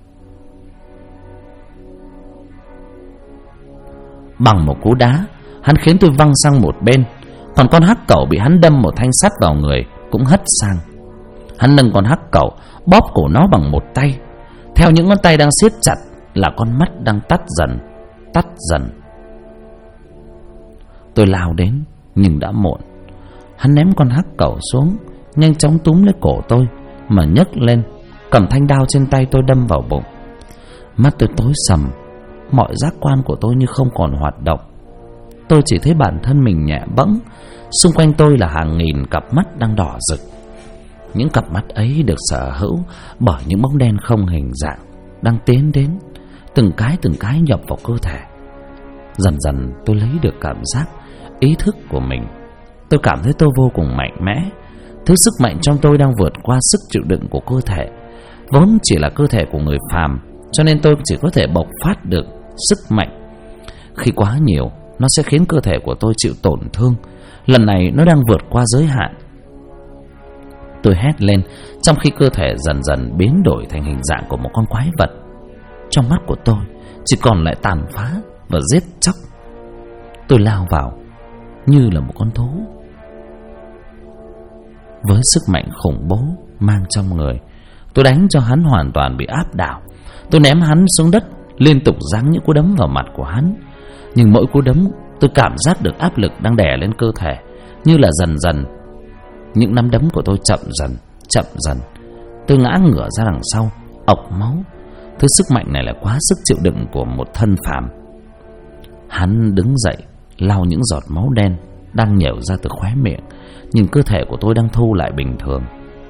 Bằng một cú đá, hắn khiến tôi văng sang một bên. Còn con hắc cẩu bị hắn đâm một thanh sắt vào người cũng hất sang. Hắn nâng con hắc cẩu, bóp cổ nó bằng một tay. Theo những ngón tay đang siết chặt là con mắt đang tắt dần. Tôi lao đến nhưng đã muộn. Hắn ném con hắc cẩu xuống, nhanh chóng túm lấy cổ tôi mà nhấc lên, cầm thanh đao trên tay tôi đâm vào bụng. Mắt tôi tối sầm, mọi giác quan của tôi như không còn hoạt động. Tôi chỉ thấy bản thân mình nhẹ bẫng, xung quanh tôi là hàng nghìn cặp mắt đang đỏ rực. Những cặp mắt ấy được sở hữu bởi những bóng đen không hình dạng đang tiến đến, từng cái nhập vào cơ thể. Dần dần tôi lấy được cảm giác, ý thức của mình. Tôi cảm thấy tôi vô cùng mạnh mẽ. Thứ sức mạnh trong tôi đang vượt qua sức chịu đựng của cơ thể. Vốn chỉ là cơ thể của người phàm, cho nên tôi chỉ có thể bộc phát được sức mạnh. Khi quá nhiều, nó sẽ khiến cơ thể của tôi chịu tổn thương. Lần này nó đang vượt qua giới hạn. Tôi hét lên, trong khi cơ thể dần dần biến đổi thành hình dạng của một con quái vật. Trong mắt của tôi chỉ còn lại tàn phá và giết chóc. Tôi lao vào như là một con thú. Với sức mạnh khủng bố mang trong người, tôi đánh cho hắn hoàn toàn bị áp đảo. Tôi ném hắn xuống đất, liên tục giáng những cú đấm vào mặt của hắn. Nhưng mỗi cú đấm tôi cảm giác được áp lực đang đè lên cơ thể, như là dần dần những nắm đấm của tôi chậm dần. Tôi ngã ngửa ra đằng sau, ọc máu. Thứ sức mạnh này là quá sức chịu đựng của một thân phàm. Hắn đứng dậy, lau những giọt máu đen đang nhểu ra từ khóe miệng, nhìn cơ thể của tôi đang thu lại bình thường.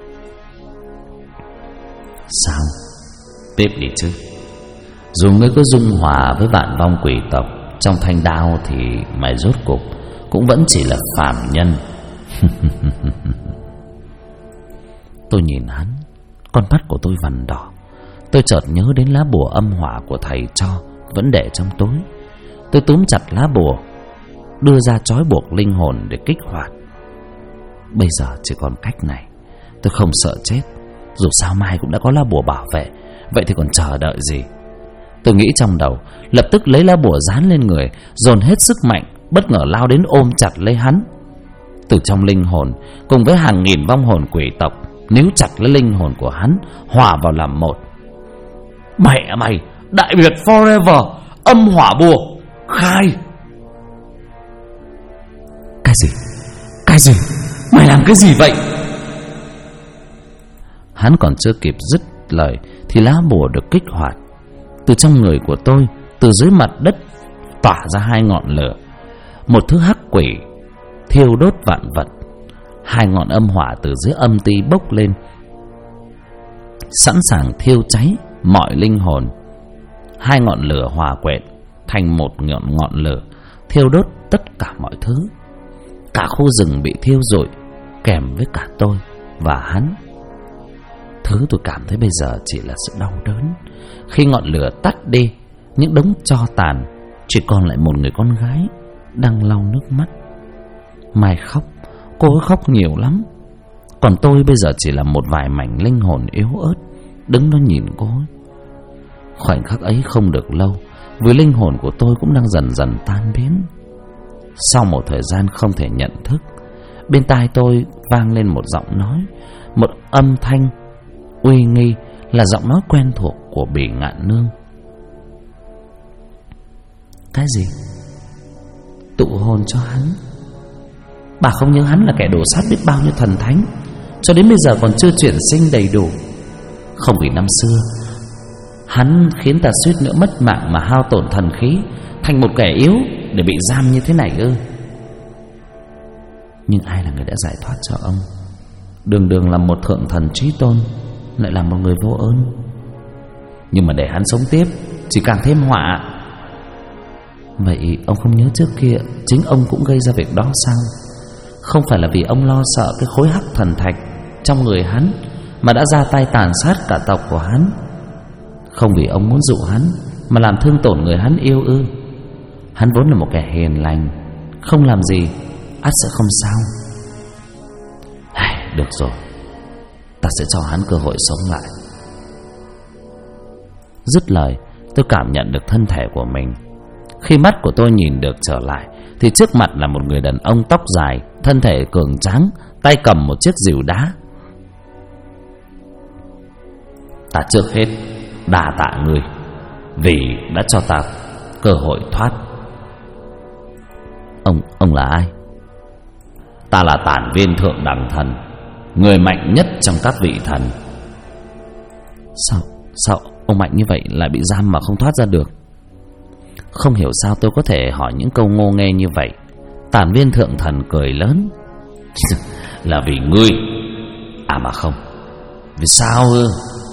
Sao? Tiếp đi chứ. Dù ngươi có dung hòa với vạn vong quỷ tộc trong thanh đao thì mày rốt cục cũng vẫn chỉ là phàm nhân. Tôi nhìn hắn, con mắt của tôi vằn đỏ. Tôi chợt nhớ đến lá bùa âm hỏa của thầy cho vẫn để trong túi. Tôi túm chặt lá bùa, đưa ra trói buộc linh hồn để kích hoạt. Bây giờ chỉ còn cách này. Tôi không sợ chết, dù sao mai cũng đã có lá bùa bảo vệ, vậy thì còn chờ đợi gì? Tôi nghĩ trong đầu, lập tức lấy lá bùa dán lên người, dồn hết sức mạnh, bất ngờ lao đến ôm chặt lấy hắn. Từ trong linh hồn, cùng với hàng nghìn vong hồn quỷ tộc, níu chặt lấy linh hồn của hắn, hòa vào làm một. Mẹ mày, Đại Việt forever, âm hỏa bùa, khai! Cái gì? Mày làm cái gì vậy? Hắn còn chưa kịp dứt lời thì lá bùa được kích hoạt. Từ trong người của tôi, từ dưới mặt đất tỏa ra hai ngọn lửa, một thứ hắc quỷ thiêu đốt vạn vật. Hai ngọn âm hỏa từ dưới âm ti bốc lên, sẵn sàng thiêu cháy mọi linh hồn. Hai ngọn lửa hòa quyện thành một ngọn lửa thiêu đốt tất cả mọi thứ. Cả khu rừng bị thiêu rụi, kèm với cả tôi và hắn. Thứ tôi cảm thấy bây giờ chỉ là sự đau đớn. Khi ngọn lửa tắt đi, những đống tro tàn, chỉ còn lại một người con gái đang lau nước mắt. Mai khóc, cô ấy khóc nhiều lắm. Còn tôi bây giờ chỉ là một vài mảnh linh hồn yếu ớt, đứng đó nhìn cô ấy. Khoảnh khắc ấy không được lâu, vì linh hồn của tôi cũng đang dần dần tan biến. Sau một thời gian không thể nhận thức, bên tai tôi vang lên một giọng nói, một âm thanh uy nghi, là giọng nói quen thuộc của Bỉ Ngạn Nương. Cái gì? Tụ hồn cho hắn? Bà không nhớ hắn là kẻ đổ sát biết bao nhiêu thần thánh, cho đến bây giờ còn chưa chuyển sinh đầy đủ. Không vì năm xưa hắn khiến ta suýt nữa mất mạng mà hao tổn thần khí thành một kẻ yếu để bị giam như thế này ư? Nhưng ai là người đã giải thoát cho ông? Đường là một thượng thần trí tôn, lại là một người vô ơn. Nhưng mà để hắn sống tiếp chỉ càng thêm họa. Vậy ông không nhớ trước kia chính ông cũng gây ra việc đó sao? Không phải là vì ông lo sợ cái khối hắc thần thạch trong người hắn mà đã ra tay tàn sát cả tộc của hắn? Không vì ông muốn dụ hắn mà làm thương tổn người hắn yêu ư? Hắn vốn là một kẻ hiền lành, không làm gì ắt sẽ không sao. Được rồi, ta sẽ cho hắn cơ hội sống lại. Dứt lời, tôi cảm nhận được thân thể của mình. Khi mắt của tôi nhìn được trở lại thì trước mặt là một người đàn ông tóc dài, thân thể cường tráng, tay cầm một chiếc rìu đá. Ta trước hết đa tạ ngươi vì đã cho ta cơ hội thoát. Ông là ai? Ta là Tản Viên Thượng Đẳng Thần, người mạnh nhất trong các vị thần. Sao ông mạnh như vậy lại bị giam mà không thoát ra được? Không hiểu sao tôi có thể hỏi những câu ngô nghê như vậy. Tản Viên Thượng Thần cười lớn. Là vì ngươi. À mà không, vì sao ư?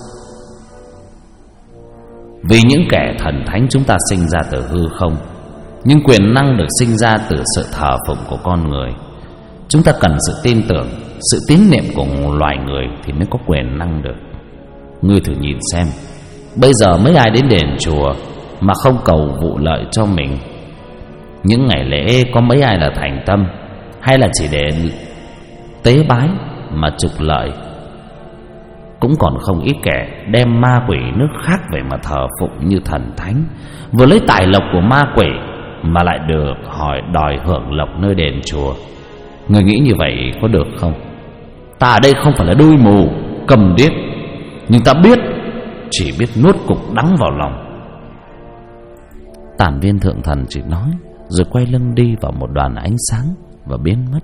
Vì những kẻ thần thánh chúng ta sinh ra từ hư không, nhưng quyền năng được sinh ra từ sự thờ phụng của con người. Chúng ta cần sự tin tưởng, sự tín niệm của loài người thì mới có quyền năng được. Ngươi thử nhìn xem, bây giờ mấy ai đến đền chùa mà không cầu vụ lợi cho mình? Những ngày lễ có mấy ai là thành tâm, hay là chỉ để tế bái mà trục lợi? Cũng còn không ít kẻ đem ma quỷ nước khác về mà thờ phụng như thần thánh, vừa lấy tài lộc của ma quỷ mà lại được đòi hưởng lộc nơi đền chùa. Người nghĩ như vậy có được không? Ta ở đây không phải là đuôi mù cầm điếc, nhưng ta biết, chỉ biết nuốt cục đắng vào lòng. Tản viên thượng thần chỉ nói rồi quay lưng đi vào một đoàn ánh sáng và biến mất.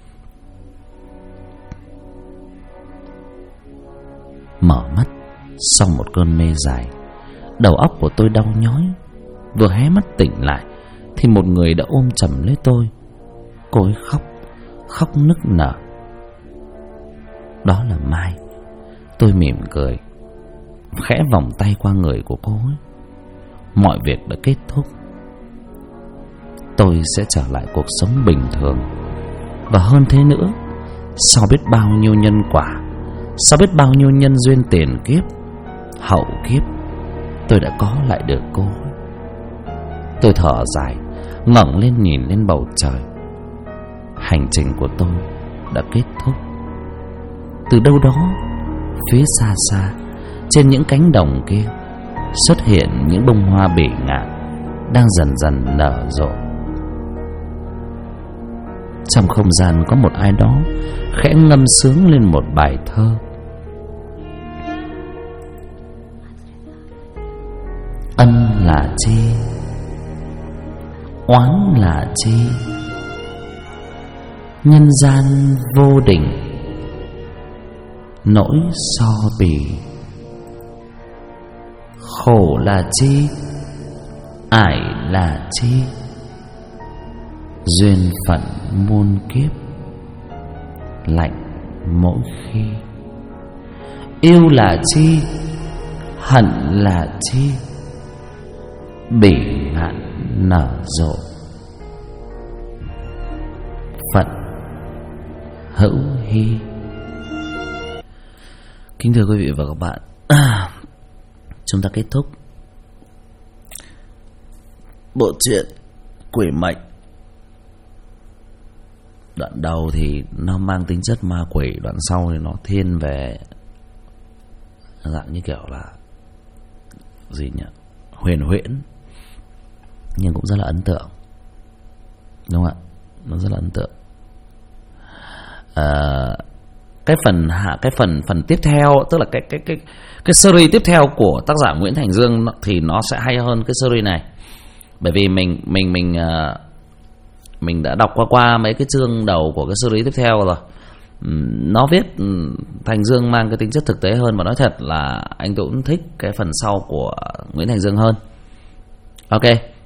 Mở mắt sau một cơn mê dài, đầu óc của tôi đau nhói. Vừa hé mắt tỉnh lại thì một người đã ôm chầm lấy tôi. Cô ấy khóc nức nở. Đó là Mai. Tôi mỉm cười, khẽ vòng tay qua người của cô ấy. Mọi việc đã kết thúc. Tôi sẽ trở lại cuộc sống bình thường. Và hơn thế nữa, sau biết bao nhiêu nhân quả, sau biết bao nhiêu nhân duyên tiền kiếp, hậu kiếp, tôi đã có lại được cô ấy. Tôi thở dài, ngẩng lên nhìn lên bầu trời. Hành trình của tôi đã kết thúc. Từ đâu đó, phía xa xa, trên những cánh đồng kia, xuất hiện những bông hoa bỉ ngạn đang dần dần nở rộ. Trong không gian có một ai đó khẽ ngâm sướng lên một bài thơ. Ân là chi, oán là chi, nhân gian vô định, nỗi so bì. Khổ là chi, ải là chi, duyên phận muôn kiếp, lạnh mỗi khi. Yêu là chi, hận là chi, bỉ ngạn nở rộ. Phận hữu hy. Kính thưa quý vị và các bạn, chúng ta kết thúc bộ truyện Quỷ Mệnh. Đoạn đầu thì nó mang tính chất ma quỷ, đoạn sau thì nó thiên về dạng như kiểu là gì nhỉ, huyền huyễn, nhưng cũng rất là ấn tượng, đúng không ạ? Nó rất là ấn tượng. Cái phần tiếp theo, tức là cái series tiếp theo của tác giả Nguyễn Thành Dương thì nó sẽ hay hơn cái series này, bởi vì mình đã đọc qua mấy cái chương đầu của cái series tiếp theo rồi. Nó viết Thành Dương mang cái tính chất thực tế hơn, và nói thật là anh cũng thích cái phần sau của Nguyễn Thành Dương hơn. Ok,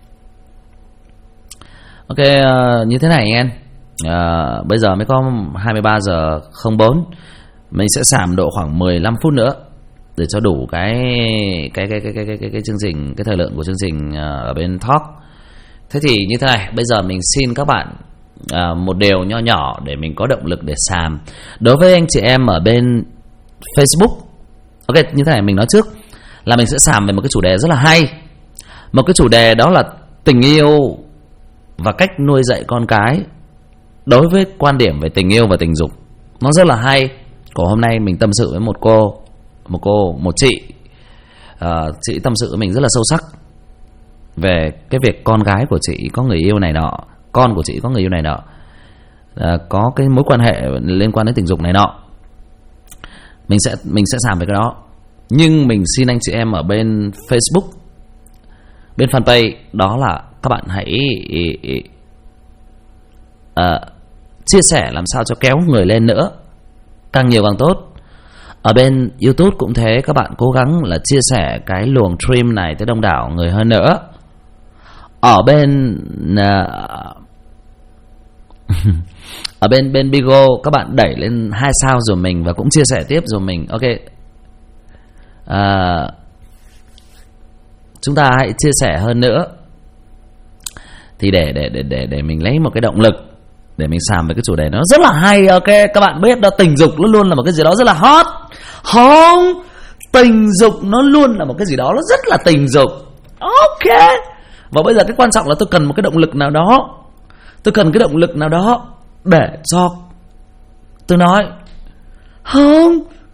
như thế này anh em. Bây giờ mới có 23 giờ 04, mình sẽ giảm độ khoảng 15 phút nữa để cho đủ cái chương trình, cái thời lượng của chương trình ở bên Talk. Thế thì như thế này, bây giờ mình xin các bạn một điều nho nhỏ để mình có động lực để xàm. Đối với anh chị em ở bên Facebook, ok, như thế này, mình nói trước là mình sẽ xàm về một cái chủ đề rất là hay. Một cái chủ đề đó là tình yêu và cách nuôi dạy con cái. Đối với quan điểm về tình yêu và tình dục, nó rất là hay. Của hôm nay mình tâm sự với một chị, chị tâm sự với mình rất là sâu sắc về cái việc con gái của chị có người yêu này nọ, con của chị có người yêu này nọ, có cái mối quan hệ liên quan đến tình dục này nọ. Mình sẽ làm về cái đó. Nhưng mình xin anh chị em ở bên Facebook, bên fanpage, đó là các bạn hãy chia sẻ làm sao cho kéo người lên nữa, càng nhiều càng tốt. Ở bên YouTube cũng thế, các bạn cố gắng là chia sẻ cái luồng stream này tới đông đảo người hơn nữa. Ở bên ở bên Bigo, các bạn đẩy lên 2 sao rồi mình, và cũng chia sẻ tiếp rồi mình. Ok, chúng ta hãy chia sẻ hơn nữa, thì để mình lấy một cái động lực để mình xàm về cái chủ đề nó rất là hay. Ok, các bạn biết đó, tình dục nó luôn là một cái gì đó rất là hot. Không, tình dục nó luôn là một cái gì đó nó rất là tình dục. Ok, và bây giờ cái quan trọng là tôi cần một cái động lực nào đó. Tôi cần cái động lực nào đó để cho tôi nói không.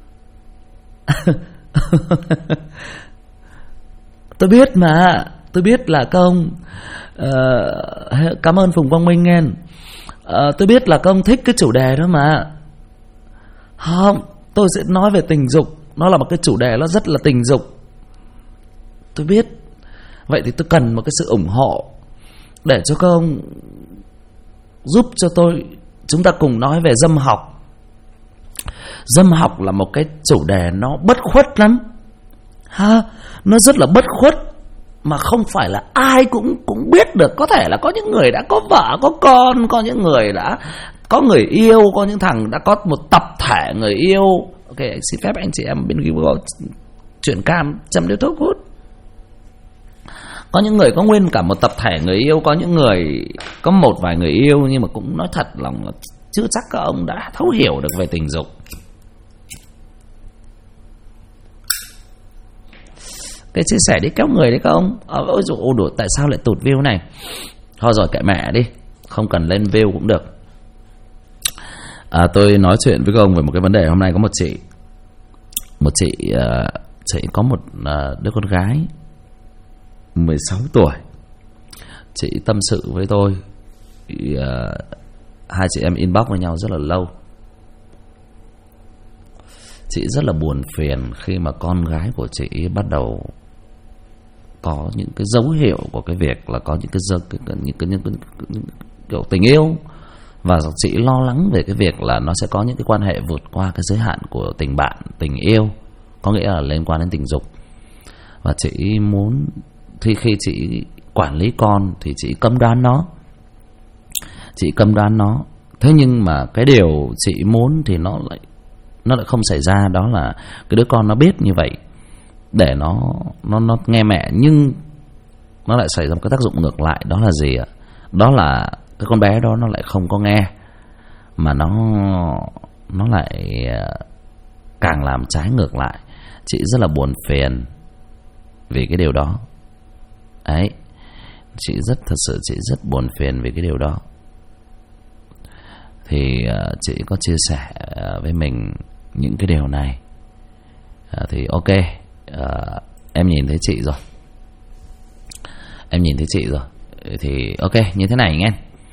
Tôi biết mà, tôi biết là công. Cảm ơn Phùng Quang Minh nghe. Tôi biết là công thích cái chủ đề đó mà. Không, tôi sẽ nói về tình dục. Nó là một cái chủ đề nó rất là tình dục. Tôi biết. Vậy thì tôi cần một cái sự ủng hộ để cho các ông giúp cho tôi. Chúng ta cùng nói về dâm học. Dâm học là một cái chủ đề nó bất khuất lắm ha, nó rất là bất khuất, mà không phải là ai cũng biết được. Có thể là có những người đã có vợ có con, có những người đã có người yêu, có những thằng đã có một tập thể người yêu. Ok, xin phép anh chị em bên Google chuyển cam châm điếu thuốc hút. Có những người có nguyên cả một tập thể người yêu, có những người có một vài người yêu, nhưng mà cũng nói thật lòng là chưa chắc các ông đã thấu hiểu được về tình dục. Cái chia sẻ đi kéo người đấy các ông. Ôi dồi ôi, tại sao lại tụt view này? Thôi rồi kệ mẹ đi, không cần lên view cũng được. Tôi nói chuyện với các ông về một cái vấn đề. Hôm nay có một chị có một đứa con gái 16 tuổi. Chị tâm sự với tôi. Hai chị em inbox với nhau rất là lâu. Chị rất là buồn phiền khi mà con gái của chị bắt đầu có những cái dấu hiệu của cái việc là có những cái kiểu tình yêu, và chị lo lắng về cái việc là nó sẽ có những cái quan hệ vượt qua cái giới hạn của tình bạn, tình yêu, có nghĩa là liên quan đến tình dục. Và chị muốn, thì khi chị quản lý con thì chị cấm đoán nó. Thế nhưng mà cái điều chị muốn thì nó lại không xảy ra. Đó là cái đứa con nó biết như vậy để nó nghe mẹ, nhưng nó lại xảy ra một cái tác dụng ngược lại. Đó là gì ạ? Đó là cái con bé đó nó lại không có nghe, mà nó lại càng làm trái ngược lại. Chị rất là buồn phiền vì cái điều đó ấy. Thật sự chị rất buồn phiền vì cái điều đó. Thì chị có chia sẻ với mình những cái điều này. Thì ok, em nhìn thấy chị rồi. Thì ok, như thế này nghe.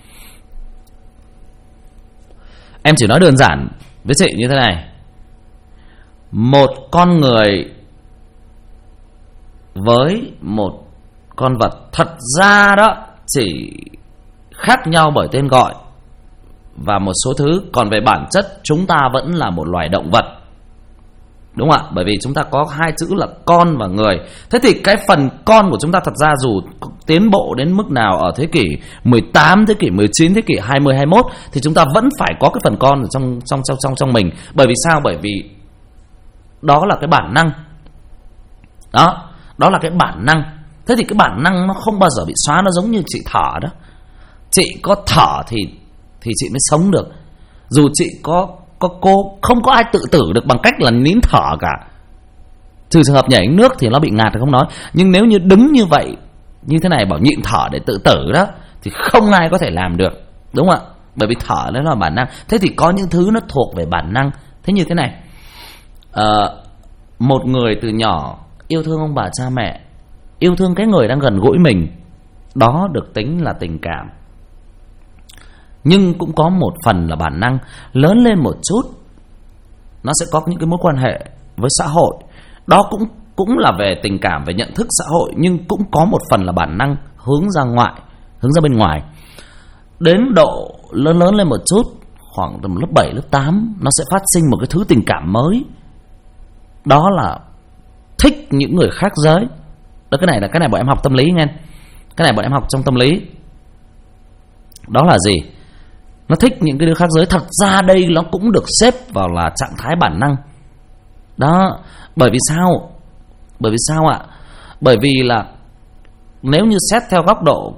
Em chỉ nói đơn giản với chị như thế này. Một con người với một con vật thật ra đó chỉ khác nhau bởi tên gọi và một số thứ, còn về bản chất chúng ta vẫn là một loài động vật, đúng không ạ? Bởi vì chúng ta có hai chữ là con và người. Thế thì cái phần con của chúng ta thật ra dù tiến bộ đến mức nào ở thế kỷ 18, thế kỷ 19, thế kỷ 20, 21 thì chúng ta vẫn phải có cái phần con ở trong mình. Bởi vì sao? Bởi vì đó là cái bản năng. Đó là cái bản năng. Thế thì cái bản năng nó không bao giờ bị xóa. Nó giống như chị thở đó. Chị có thở thì chị mới sống được. Dù chị có cô, không có ai tự tử được bằng cách là nín thở cả, trừ trường hợp nhảy nước thì nó bị ngạt thì không nói. Nhưng nếu như đứng như vậy, như thế này, bảo nhịn thở để tự tử đó, thì không ai có thể làm được, đúng không ạ? Bởi vì thở đó là bản năng. Thế thì có những thứ nó thuộc về bản năng. Thế như thế này, một người từ nhỏ yêu thương ông bà cha mẹ, yêu thương cái người đang gần gũi mình, đó được tính là tình cảm. Nhưng cũng có một phần là bản năng. Lớn lên một chút, nó sẽ có những cái mối quan hệ với xã hội. Đó cũng là về tình cảm, về nhận thức xã hội, nhưng cũng có một phần là bản năng hướng ra ngoài, hướng ra bên ngoài. Đến độ lớn lên một chút, khoảng tầm lớp 7, lớp 8, nó sẽ phát sinh một cái thứ tình cảm mới. Đó là thích những người khác giới. Đó, cái này bọn em học tâm lý nghe. Cái này bọn em học trong tâm lý. Đó là gì? Nó thích những cái đứa khác giới. Thật ra đây nó cũng được xếp vào là trạng thái bản năng. Đó. Bởi vì sao? Ạ? Bởi vì là nếu như xét theo góc độ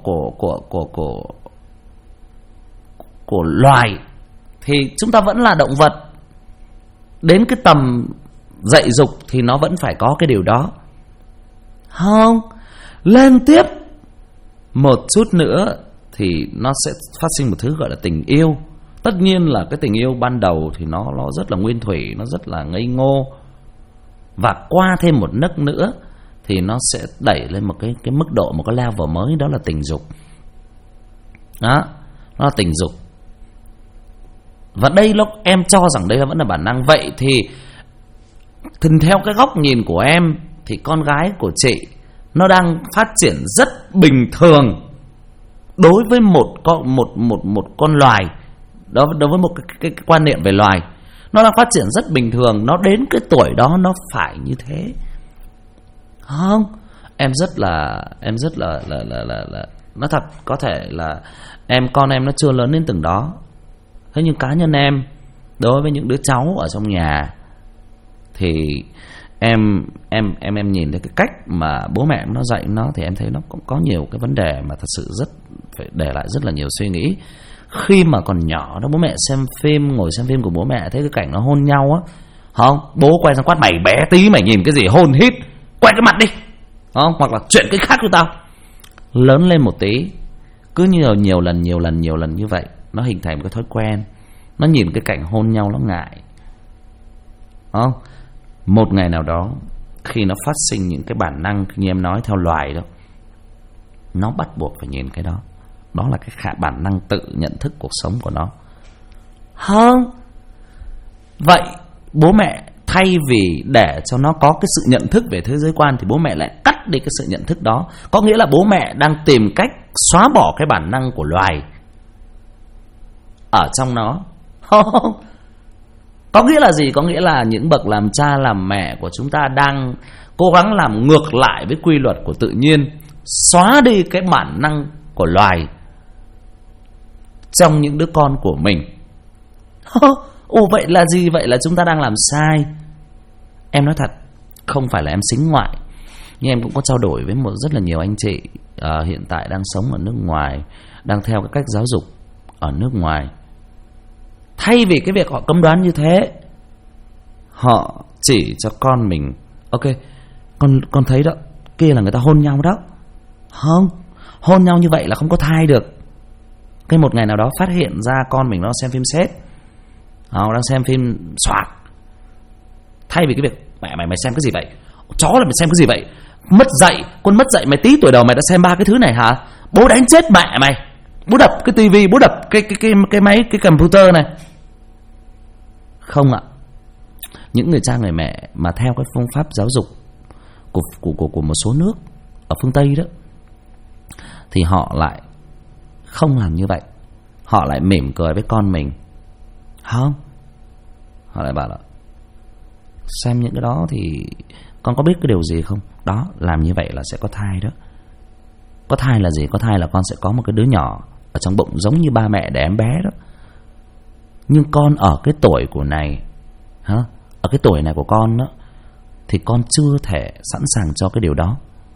của loài thì chúng ta vẫn là động vật. Đến cái tầm dạy dục thì nó vẫn phải có cái điều đó. Không, lên tiếp một chút nữa thì nó sẽ phát sinh một thứ gọi là tình yêu. Tất nhiên là cái tình yêu ban đầu thì nó rất là nguyên thủy, nó rất là ngây ngô. Và qua thêm một nấc nữa thì nó sẽ đẩy lên một cái mức độ, một cái level mới, đó là tình dục. Đó là tình dục. Và đây em cho rằng đây vẫn là bản năng. Vậy thì theo cái góc nhìn của em thì con gái của chị nó đang phát triển rất bình thường đối với một con loài. Đối với một cái quan niệm về loài, nó đang phát triển rất bình thường. Nó đến cái tuổi đó nó phải như thế. Không, em rất là nói thật, có thể là con em nó chưa lớn đến từng đó. Thế nhưng cá nhân em, đối với những đứa cháu ở trong nhà, thì em nhìn thấy cái cách mà bố mẹ nó dạy nó, thì em thấy nó cũng có nhiều cái vấn đề mà thật sự rất phải để lại rất là nhiều suy nghĩ. Khi mà còn nhỏ đó, bố mẹ xem phim, ngồi xem phim của bố mẹ, thấy cái cảnh nó hôn nhau á, không, bố quay sang quát: mày bé tí, mày nhìn cái gì hôn hít, quay cái mặt đi, không, hoặc là chuyện cái khác của tao. Lớn lên một tí, cứ nhiều lần như vậy, nó hình thành một cái thói quen. Nó nhìn cái cảnh hôn nhau nó ngại, không. Một ngày nào đó, khi nó phát sinh những cái bản năng như em nói theo loài đó, nó bắt buộc phải nhìn cái đó. Đó là cái bản năng tự nhận thức cuộc sống của nó. Không. Vậy bố mẹ thay vì để cho nó có cái sự nhận thức về thế giới quan, thì bố mẹ lại cắt đi cái sự nhận thức đó. Có nghĩa là bố mẹ đang tìm cách xóa bỏ cái bản năng của loài ở trong nó. Không. Có nghĩa là gì? Có nghĩa là những bậc làm cha làm mẹ của chúng ta đang cố gắng làm ngược lại với quy luật của tự nhiên, xóa đi cái bản năng của loài trong những đứa con của mình. Vậy là gì? Vậy là chúng ta đang làm sai. Em nói thật, không phải là em xính ngoại, nhưng em cũng có trao đổi với rất là nhiều anh chị hiện tại đang sống ở nước ngoài, đang theo cái cách giáo dục ở nước ngoài. Thay vì cái việc họ cấm đoán như thế, họ chỉ cho con mình: ok, con thấy đó, kia là người ta hôn nhau đó. Không, hôn nhau như vậy là không có thai được. Cái một ngày nào đó phát hiện ra con mình nó xem phim sét, họ đang xem phim soạt. Thay vì cái việc: mẹ mày xem cái gì vậy? Chó là mày xem cái gì vậy? Mất dạy, con mất dạy mày, tí tuổi đầu mày đã xem 3 cái thứ này hả? Bố đánh chết mẹ mày, bố đập cái tivi, bố đập cái máy, cái computer này. Không ạ. Những người cha người mẹ mà theo cái phương pháp giáo dục của một số nước ở phương Tây đó, thì họ lại không làm như vậy. Họ lại mỉm cười với con mình. Không, họ lại bảo là: xem những cái đó thì con có biết cái điều gì không? Đó, làm như vậy là sẽ có thai đó. Có thai là gì? Có thai là con sẽ có một cái đứa nhỏ ở trong bụng giống như ba mẹ đẻ em bé đó. Nhưng con ở cái tuổi của này, ở cái tuổi này của con đó, thì con chưa thể sẵn sàng cho cái điều đó.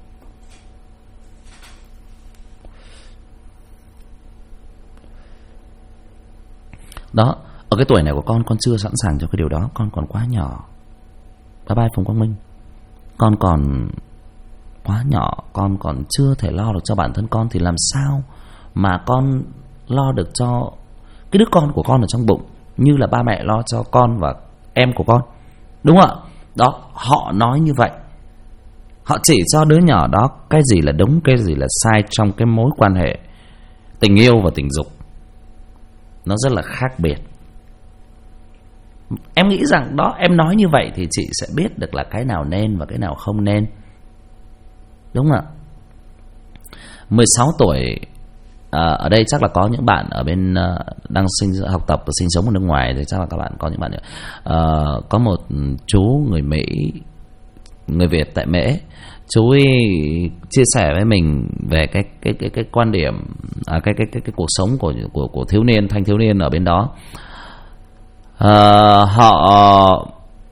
Đó, ở cái tuổi này của con chưa sẵn sàng cho cái điều đó. Con còn quá nhỏ. Bye bye Phùng Quang Minh. Con còn quá nhỏ, con còn chưa thể lo được cho bản thân con, thì làm sao mà con lo được cho cái đứa con của con ở trong bụng như là ba mẹ lo cho con và em của con, đúng không ạ? Đó, họ nói như vậy. Họ chỉ cho đứa nhỏ đó cái gì là đúng, cái gì là sai trong cái mối quan hệ tình yêu và tình dục. Nó rất là khác biệt. Em nghĩ rằng đó, em nói như vậy thì chị sẽ biết được là cái nào nên và cái nào không nên, đúng không ạ? 16 tuổi, ở đây chắc là có những bạn ở bên đang học tập và sinh sống ở nước ngoài, thì chắc là các bạn có những bạn có một chú người Mỹ, người Việt tại Mễ. Chú ấy chia sẻ với mình về cái quan điểm, cái cuộc sống của thiếu niên, thanh thiếu niên ở bên đó. Họ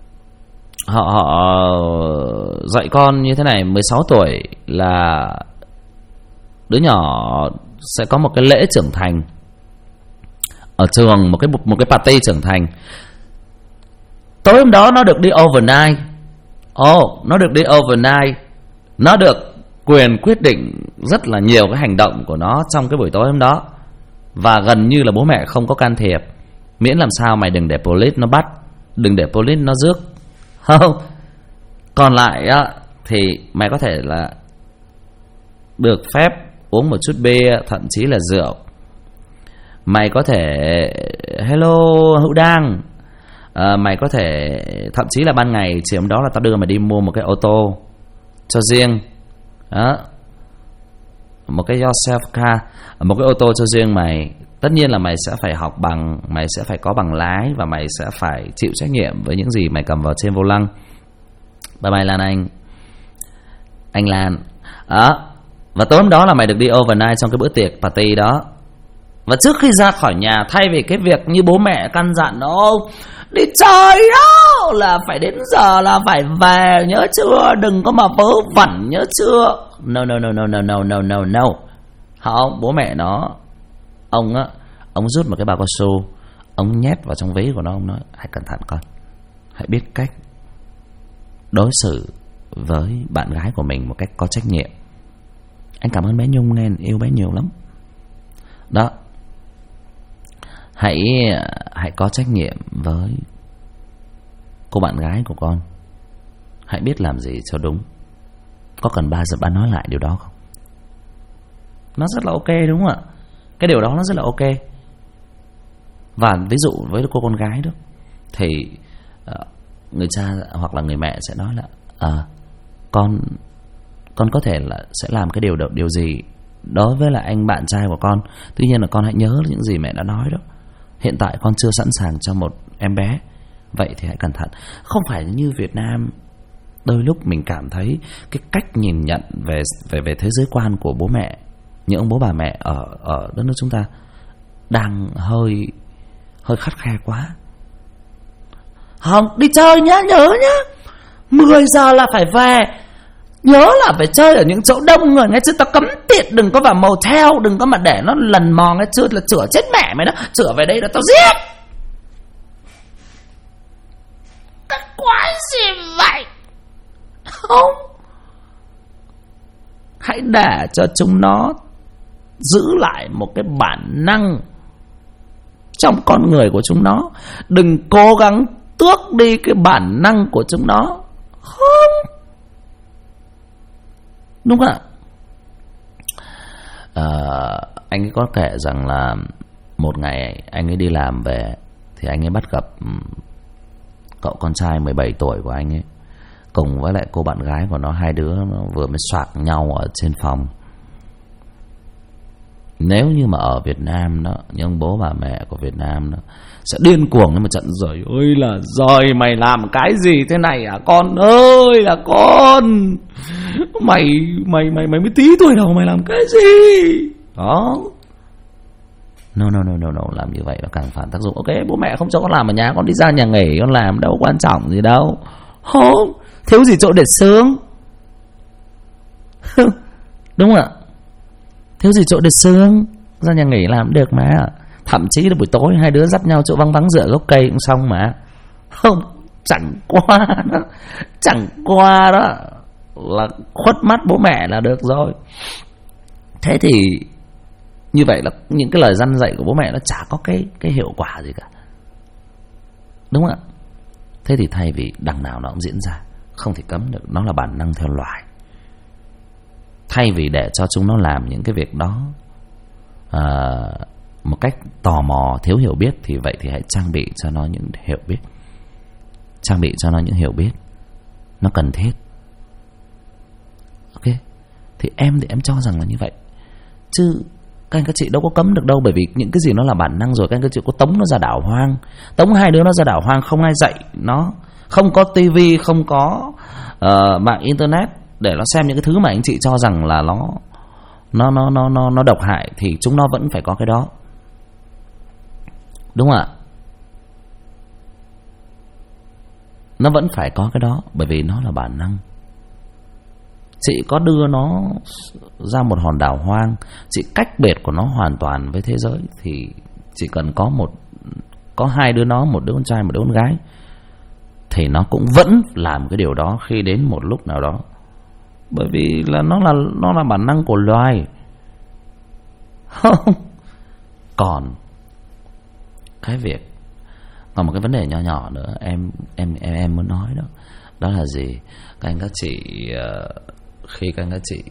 dạy con như thế này: 16 tuổi là đứa nhỏ sẽ có một cái lễ trưởng thành ở trường, một cái party trưởng thành. Tối hôm đó nó được đi overnight. Nó được đi overnight. Nó được quyền quyết định rất là nhiều cái hành động của nó trong cái buổi tối hôm đó, và gần như là bố mẹ không có can thiệp, miễn làm sao mày đừng để police nó bắt, đừng để police nó rước. Không. Còn lại á, thì mày có thể là được phép uống một chút bia, thậm chí là rượu. Mày có thể hello Hữu Đang, mày có thể thậm chí là ban ngày chiều hôm đó là tao đưa mày đi mua một cái ô tô cho riêng, đó, một cái yourself car, một cái ô tô cho riêng mày. Tất nhiên là mày sẽ phải học bằng, mày sẽ phải có bằng lái, và mày sẽ phải chịu trách nhiệm với những gì mày cầm vào trên vô lăng. Bye bye Lan anh Lan. Đó. Và tối hôm đó là mày được đi overnight trong cái bữa tiệc party đó. Và trước khi ra khỏi nhà, thay vì cái việc như bố mẹ căn dặn đó, đi chơi đó là phải đến giờ là phải về, nhớ chưa, đừng có mà vớ vẩn, nhớ chưa. No. Không, bố mẹ nó, ông á, ông rút một cái bao cao su, ông nhét vào trong ví của nó, ông nói hãy cẩn thận con, hãy biết cách đối xử với bạn gái của mình một cách có trách nhiệm. Anh cảm ơn bé Nhung nghe, yêu bé nhiều lắm. Đó, hãy có trách nhiệm với cô bạn gái của con. Hãy biết làm gì cho đúng. Có cần ba nói lại điều đó không? Nó rất là ok, đúng không ạ? Cái điều đó nó rất là ok. Và ví dụ với cô con gái đó, thì người cha hoặc là người mẹ sẽ nói là con có thể là sẽ làm cái điều gì đối với là anh bạn trai của con. Tuy nhiên là con hãy nhớ những gì mẹ đã nói đó. Hiện tại con chưa sẵn sàng cho một em bé, vậy thì hãy cẩn thận. Không phải như Việt Nam, đôi lúc mình cảm thấy cái cách nhìn nhận về thế giới quan của bố mẹ, những ông bố bà mẹ ở đất nước chúng ta đang hơi khắt khe quá. Không, đi chơi nhá, nhớ nhá, 10 giờ là phải về. Nhớ là phải chơi ở những chỗ đông người nghe chứ, tao cấm tiệt, đừng có vào motel, đừng có mà để nó lần mò nghe chưa, là chửa chết mẹ mày đó, chửa về đây là tao giết. Cái quái gì vậy? Không, hãy để cho chúng nó giữ lại một cái bản năng trong con người của chúng nó. Đừng cố gắng tước đi cái bản năng của chúng nó. Không, đúng không ạ? Anh ấy có kể rằng là một ngày anh ấy đi làm về thì anh ấy bắt gặp cậu con trai 17 tuổi của anh ấy cùng với lại cô bạn gái của nó, hai đứa nó vừa mới soạc nhau ở trên phòng. Nếu như mà ở Việt Nam đó, những bố bà mẹ của Việt Nam đó sẽ điên cuồng lên một trận. Rồi ơi là rồi, mày làm cái gì thế này à con ơi là con, mày mới tí tuổi đầu mày làm cái gì đó. No, làm như vậy nó càng phản tác dụng. Ok, bố mẹ không cho con làm ở nhà, con đi ra nhà nghỉ con làm, đâu quan trọng gì đâu. Không, thiếu gì chỗ để sướng. Đúng không ạ? Thiếu gì chỗ để sướng, ra nhà nghỉ làm được mà. Thậm chí là buổi tối hai đứa dắt nhau chỗ vắng vắng dựa gốc cây cũng xong mà. Không, chẳng qua đó là khuất mắt bố mẹ là được rồi. Thế thì như vậy là những cái lời răn dạy của bố mẹ nó chả có cái hiệu quả gì cả, đúng không ạ? Thế thì thay vì đằng nào nó cũng diễn ra, không thể cấm được, nó là bản năng theo loài. Thay vì để cho chúng nó làm những cái việc đó một cách tò mò, thiếu hiểu biết, thì vậy thì hãy trang bị cho nó những hiểu biết. Trang bị cho nó những hiểu biết nó cần thiết. Ok, thì em cho rằng là như vậy. Chứ các anh các chị đâu có cấm được đâu. Bởi vì những cái gì nó là bản năng rồi. Các anh các chị có tống nó ra đảo hoang, tống hai đứa nó ra đảo hoang, không ai dạy nó, không có tivi, không có mạng internet để nó xem những cái thứ mà anh chị cho rằng là nó độc hại, thì chúng nó vẫn phải có cái đó, đúng không ạ? Nó vẫn phải có cái đó, bởi vì nó là bản năng. Chị có đưa nó ra một hòn đảo hoang, chị cách biệt của nó hoàn toàn với thế giới, thì chỉ cần có hai đứa nó, một đứa con trai một đứa con gái, thì nó cũng vẫn làm cái điều đó khi đến một lúc nào đó. Bởi vì là nó là bản năng của loài. Còn cái việc, còn một cái vấn đề nhỏ nhỏ nữa em muốn nói đó, đó là gì? Các anh các chị, khi các anh các chị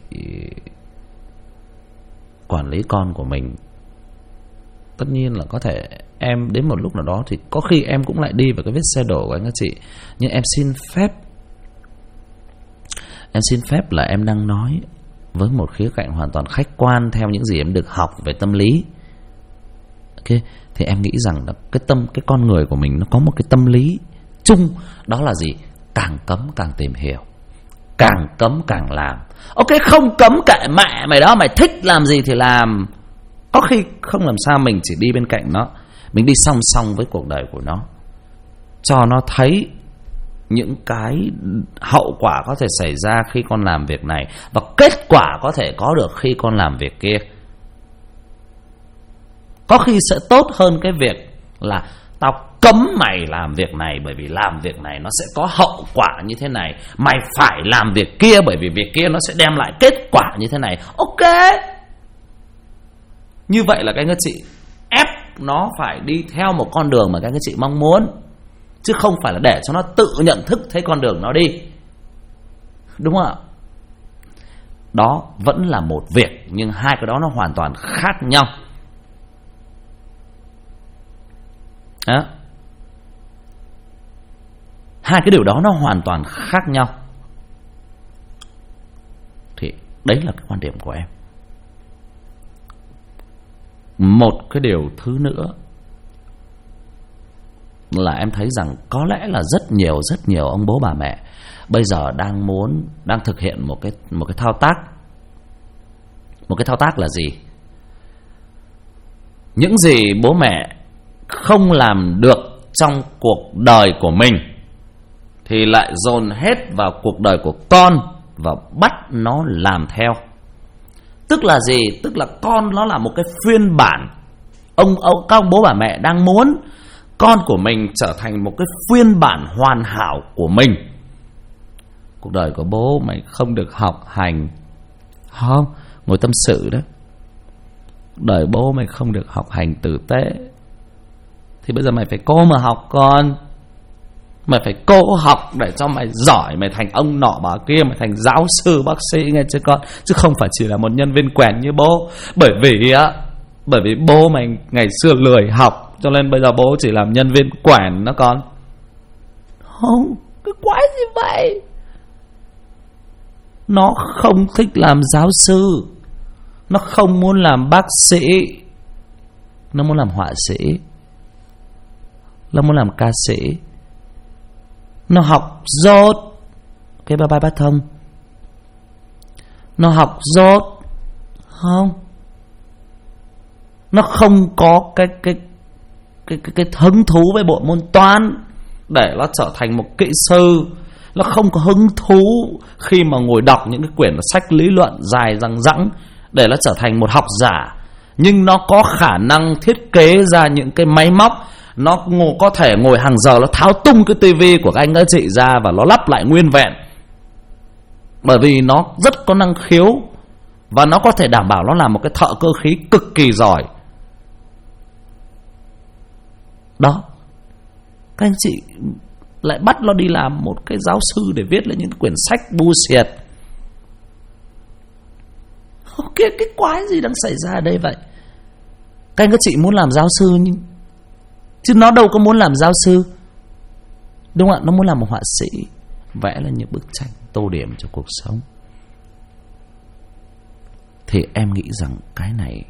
quản lý con của mình, tất nhiên là có thể em đến một lúc nào đó thì có khi em cũng lại đi vào cái vết xe đổ của anh các chị. Nhưng em xin phép là em đang nói với một khía cạnh hoàn toàn khách quan theo những gì em được học về tâm lý. Ok, thì em nghĩ rằng là cái con người của mình nó có một cái tâm lý chung, đó là gì? Càng cấm càng tìm hiểu, càng cấm càng làm. Ok, không cấm kệ mẹ mày đó, mày thích làm gì thì làm. Có khi không làm sao mình chỉ đi bên cạnh nó, mình đi song song với cuộc đời của nó, cho nó thấy những cái hậu quả có thể xảy ra khi con làm việc này, và kết quả có thể có được khi con làm việc kia. Có khi sẽ tốt hơn cái việc là tao cấm mày làm việc này, bởi vì làm việc này nó sẽ có hậu quả như thế này. Mày phải làm việc kia, bởi vì việc kia nó sẽ đem lại kết quả như thế này. Ok, như vậy là các anh các chị ép nó phải đi theo một con đường mà các anh các chị mong muốn, chứ không phải là để cho nó tự nhận thức thấy con đường nó đi. Đúng không ạ? Đó vẫn là một việc, nhưng hai cái đó nó hoàn toàn khác nhau. Đó. Hai cái điều đó nó hoàn toàn khác nhau. Thì đấy là cái quan điểm của em. Một cái điều thứ nữa là em thấy rằng có lẽ là rất nhiều ông bố bà mẹ bây giờ đang thực hiện một cái thao tác. Một cái thao tác là gì? Những gì bố mẹ không làm được trong cuộc đời của mình thì lại dồn hết vào cuộc đời của con và bắt nó làm theo. Tức là gì? Tức là con nó là một cái phiên bản. Các ông bố bà mẹ đang muốn con của mình trở thành một cái phiên bản hoàn hảo của mình. Cuộc đời của bố mày không được học hành, không, ngồi tâm sự đó. Đời bố mày không được học hành tử tế, thì bây giờ mày phải cố mà học con. Mày phải cố học để cho mày giỏi, mày thành ông nọ bà kia, mày thành giáo sư bác sĩ nghe chưa con, chứ không phải chỉ là một nhân viên quèn như bố. Bởi vì bố mày ngày xưa lười học, cho nên bây giờ bố chỉ làm nhân viên quèn đó con. Không, cái quái gì vậy? Nó không thích làm giáo sư, nó không muốn làm bác sĩ, nó muốn làm họa sĩ, nó muốn làm ca sĩ. Nó học dốt cái ba bát thông, nó học dốt, không, nó không có cái hứng thú với bộ môn toán để nó trở thành một kỹ sư. Nó không có hứng thú khi mà ngồi đọc những cái quyển sách lý luận dài dằng dẵng để nó trở thành một học giả. Nhưng nó có khả năng thiết kế ra những cái máy móc, nó có thể ngồi hàng giờ nó tháo tung cái tivi của các anh các chị ra và nó lắp lại nguyên vẹn, bởi vì nó rất có năng khiếu và nó có thể đảm bảo nó là một cái thợ cơ khí cực kỳ giỏi. Đó, các anh chị lại bắt nó đi làm một cái giáo sư để viết lại những quyển sách bullshit. Ok, cái quái gì đang xảy ra ở đây vậy? Các anh các chị muốn làm giáo sư chứ nó đâu có muốn làm giáo sư. Đúng không ạ? Nó muốn làm một họa sĩ, vẽ là những bức tranh tô điểm cho cuộc sống. Thì em nghĩ rằng cái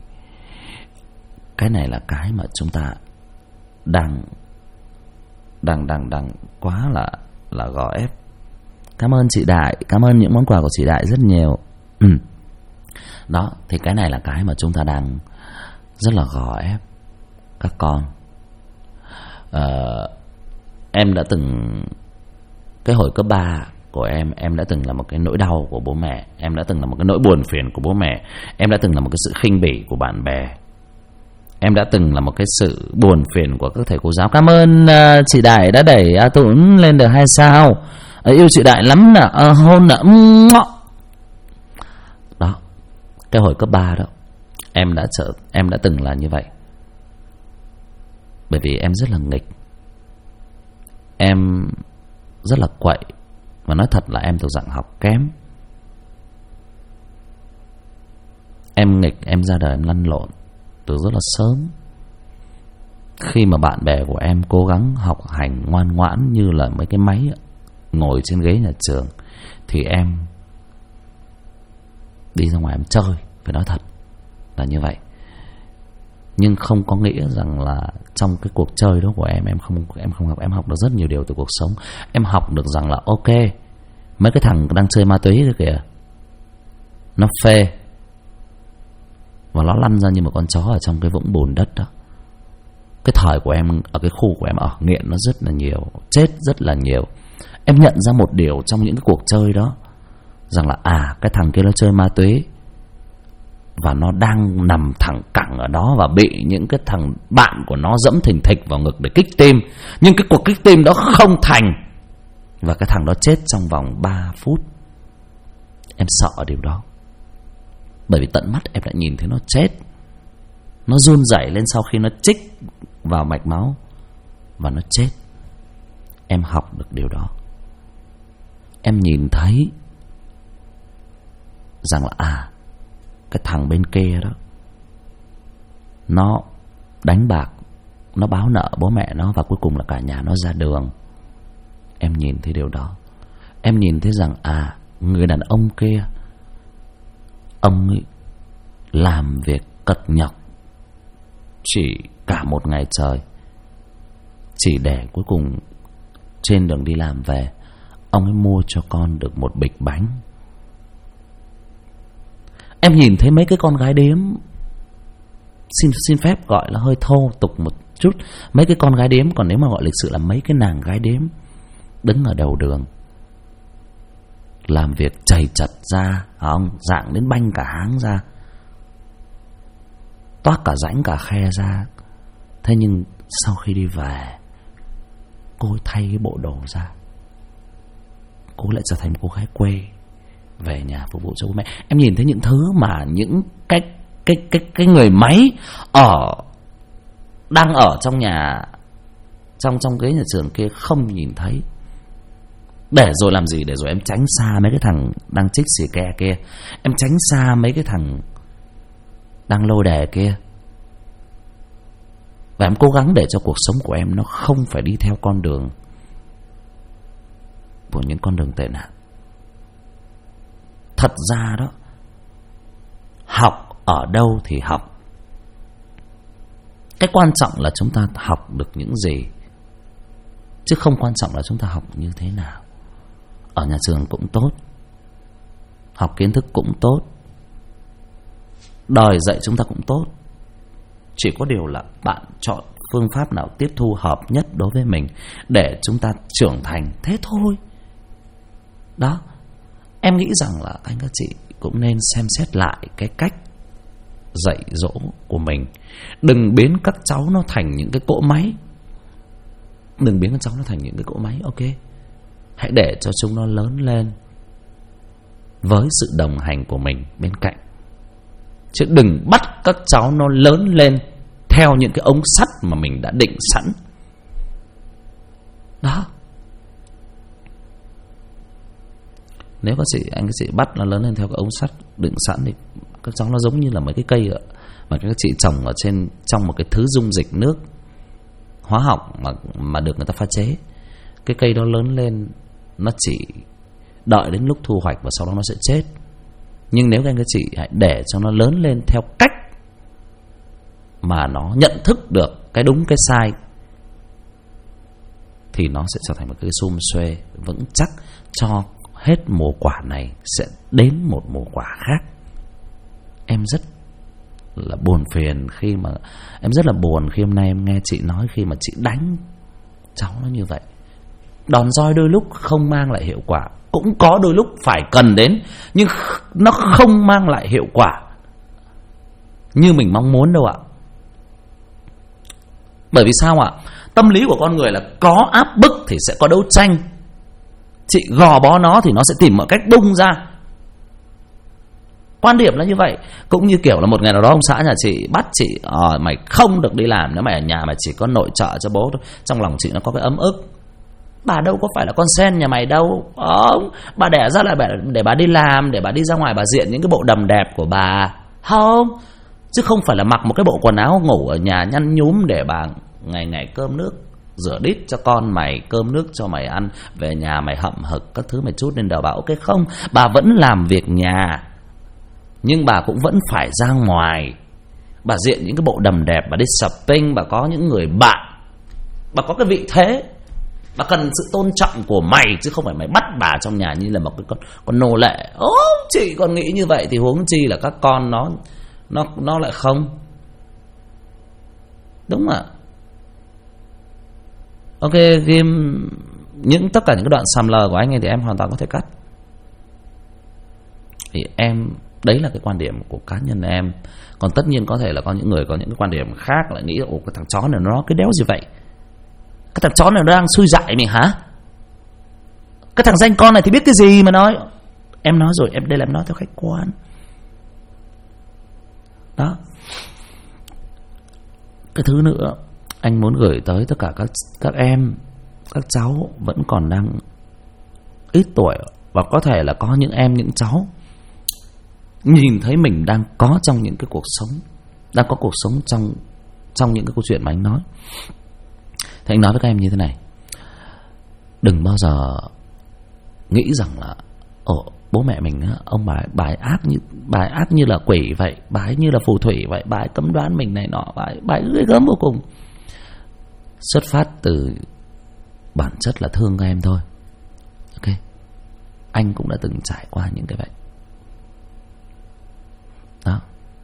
này là cái mà chúng ta đang quá là gò ép. Cảm ơn chị Đại, cảm ơn những món quà của chị Đại rất nhiều. Đó, thì cái này là cái mà chúng ta đang rất là gò ép các con. Em đã từng, cái hồi cấp 3 của em đã từng là một cái nỗi đau của bố mẹ, em đã từng là một cái nỗi buồn phiền của bố mẹ, em đã từng là một cái sự khinh bỉ của bạn bè, em đã từng là một cái sự buồn phiền của các thầy cô giáo. Cảm ơn chị Đại đã đẩy A Tuấn lên được 2 sao. Yêu chị Đại lắm nè, hôn nè. Đó, cái hồi cấp 3 đó em đã từng là như vậy. Bởi vì em rất là nghịch, em rất là quậy, và nói thật là em thuộc dạng học kém. Em nghịch, em ra đời em lăn lộn từ rất là sớm. Khi mà bạn bè của em cố gắng học hành ngoan ngoãn như là mấy cái máy ngồi trên ghế nhà trường, thì em đi ra ngoài em chơi, phải nói thật là như vậy. Nhưng không có nghĩa rằng là trong cái cuộc chơi đó của em không học. Em học được rất nhiều điều từ cuộc sống. Em học được rằng là ok, mấy cái thằng đang chơi ma túy đấy kìa, nó phê và nó lăn ra như một con chó ở trong cái vũng bùn đất đó. Cái thời của em ở cái khu của em ở nghiện nó rất là nhiều, chết rất là nhiều. Em nhận ra một điều trong những cái cuộc chơi đó, rằng là cái thằng kia nó chơi ma túy và nó đang nằm thẳng cẳng ở đó và bị những cái thằng bạn của nó dẫm thình thịch vào ngực để kích tim. Nhưng cái cuộc kích tim đó không thành, và cái thằng đó chết trong vòng 3 phút. Em sợ điều đó, bởi vì tận mắt em đã nhìn thấy nó chết. Nó run rẩy lên sau khi nó chích vào mạch máu và nó chết. Em học được điều đó. Em nhìn thấy rằng là cái thằng bên kia đó, nó đánh bạc, nó báo nợ bố mẹ nó, và cuối cùng là cả nhà nó ra đường. Em nhìn thấy điều đó. Em nhìn thấy rằng người đàn ông kia, ông ấy làm việc cật nhọc chỉ cả một ngày trời, chỉ để cuối cùng trên đường đi làm về, ông ấy mua cho con được một bịch bánh. Em nhìn thấy mấy cái con gái đếm, xin phép gọi là hơi thô tục một chút, mấy cái con gái đếm, còn nếu mà gọi lịch sự là mấy cái nàng gái đếm, đứng ở đầu đường làm việc chầy chật ra, không, dạng đến banh cả háng ra, toát cả rãnh cả khe ra. Thế nhưng sau khi đi về, cô ấy thay cái bộ đồ ra, cô lại trở thành một cô gái quê, về nhà phục vụ cho bố mẹ. Em nhìn thấy những thứ mà những cái người máy đang ở trong nhà, trong cái nhà trường kia không nhìn thấy. Để rồi làm gì? Để rồi em tránh xa mấy cái thằng đang chích xì ke kia, em tránh xa mấy cái thằng đang lô đề kia, và em cố gắng để cho cuộc sống của em nó không phải đi theo con đường của những con đường tệ nạn. Thật ra đó, học ở đâu thì học, cái quan trọng là chúng ta học được những gì, chứ không quan trọng là chúng ta học như thế nào. Ở nhà trường cũng tốt, học kiến thức cũng tốt, đời dạy chúng ta cũng tốt, chỉ có điều là bạn chọn phương pháp nào tiếp thu hợp nhất đối với mình để chúng ta trưởng thành, thế thôi. Đó, em nghĩ rằng là anh các chị cũng nên xem xét lại cái cách dạy dỗ của mình. Đừng biến các cháu nó thành những cái cỗ máy. Đừng biến các cháu nó thành những cái cỗ máy, ok. Hãy để cho chúng nó lớn lên với sự đồng hành của mình bên cạnh, chứ đừng bắt các cháu nó lớn lên theo những cái ống sắt mà mình đã định sẵn. Đó. Nếu anh các chị bắt nó lớn lên theo cái ống sắt định sẵn thì các cháu nó giống như là mấy cái cây mà các chị trồng ở trong một cái thứ dung dịch nước hóa học mà được người ta pha chế. Cái cây đó lớn lên, nó chỉ đợi đến lúc thu hoạch và sau đó nó sẽ chết. Nhưng nếu các chị hãy để cho nó lớn lên theo cách mà nó nhận thức được cái đúng cái sai, thì nó sẽ trở thành một cái sum xuê vững chắc, cho hết mùa quả này sẽ đến một mùa quả khác. Em rất là buồn phiền khi mà em rất là buồn khi hôm nay em nghe chị nói khi mà chị đánh cháu nó như vậy. Đòn roi đôi lúc không mang lại hiệu quả, cũng có đôi lúc phải cần đến, nhưng nó không mang lại hiệu quả như mình mong muốn đâu ạ. Bởi vì sao ạ? Tâm lý của con người là có áp bức thì sẽ có đấu tranh. Chị gò bó nó thì nó sẽ tìm mọi cách bung ra. Quan điểm là như vậy. Cũng như kiểu là một ngày nào đó ông xã nhà chị bắt chị, mày không được đi làm, nếu mày ở nhà mày chỉ có nội trợ cho bố thôi. Trong lòng chị nó có cái ấm ức. Bà đâu có phải là con sen nhà mày đâu. Không, bà đẻ ra là để bà đi làm, để bà đi ra ngoài bà diện những cái bộ đầm đẹp của bà. Không, chứ không phải là mặc một cái bộ quần áo ngủ ở nhà nhăn nhúm để bà ngày ngày cơm nước rửa đít cho con mày, cơm nước cho mày ăn, về nhà mày hậm hực các thứ mày chút lên đầu bà. Ok không, bà vẫn làm việc nhà. Nhưng bà cũng vẫn phải ra ngoài, bà diện những cái bộ đầm đẹp, bà đi shopping, bà có những người bạn, bà có cái vị thế, bà cần sự tôn trọng của mày, chứ không phải mày bắt bà trong nhà như là một cái con nô lệ. Chị còn nghĩ như vậy thì huống chi là các con nó lại không. Đúng ạ. Ok, game tất cả những cái đoạn sàm lờ của anh ấy thì em hoàn toàn có thể cắt. Thì em, đấy là cái quan điểm của cá nhân em. Còn tất nhiên có thể là có những người có những cái quan điểm khác, lại nghĩ ồ, cái thằng chó này nó cái đéo gì vậy, cái thằng chó này nó đang xui dại mình hả, cái thằng danh con này thì biết cái gì mà nói. Em nói rồi, đây là em nói theo khách quan đó. Cái thứ nữa anh muốn gửi tới tất cả các em, các cháu vẫn còn đang ít tuổi, và có thể là có những em, những cháu nhìn thấy mình đang có trong những cái cuộc sống, đang có cuộc sống trong những cái câu chuyện mà anh nói. Thì anh nói với các em như thế này: đừng bao giờ nghĩ rằng là bố mẹ mình ông bà ấy ác như là quỷ vậy, bà ấy như là phù thủy vậy, bà ấy cấm đoán mình này nọ, bà ấy ghê gớm vô cùng. Xuất phát từ bản chất là thương các em thôi. Ok, anh cũng đã từng trải qua những cái vậy đó.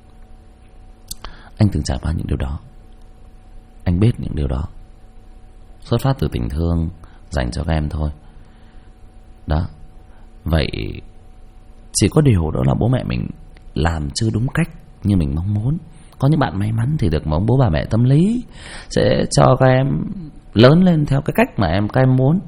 Anh từng trải qua những điều đó, anh biết những điều đó, xuất phát từ tình thương dành cho các em thôi đó. Vậy chỉ có điều đó là bố mẹ mình làm chưa đúng cách như mình mong muốn. Có những bạn may mắn thì được một ông bố bà mẹ tâm lý sẽ cho các em lớn lên theo cái cách mà các em muốn.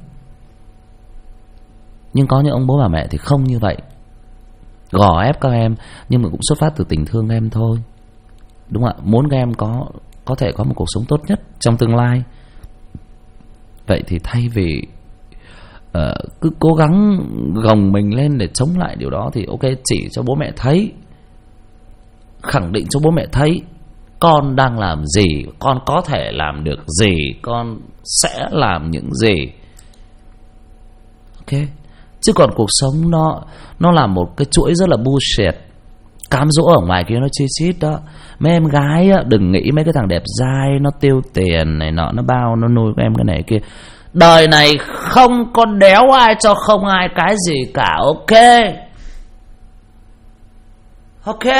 Nhưng có những ông bố bà mẹ thì không như vậy, gò ép các em, nhưng mà cũng xuất phát từ tình thương các em thôi. Đúng không ạ? Muốn các em có thể có một cuộc sống tốt nhất trong tương lai. Vậy thì thay vì cứ cố gắng gồng mình lên để chống lại điều đó, thì ok, chỉ cho bố mẹ thấy, khẳng định cho bố mẹ thấy con đang làm gì, con có thể làm được gì, con sẽ làm những gì. Ok. Chứ còn cuộc sống nó là một cái chuỗi rất là bullshit, cám dỗ ở ngoài kia nó chi chít đó. Mấy em gái á, đừng nghĩ mấy cái thằng đẹp dai nó tiêu tiền này nọ, nó bao nó nuôi các em cái này kia. Đời này không có đéo ai cho không ai cái gì cả. Ok. Ok.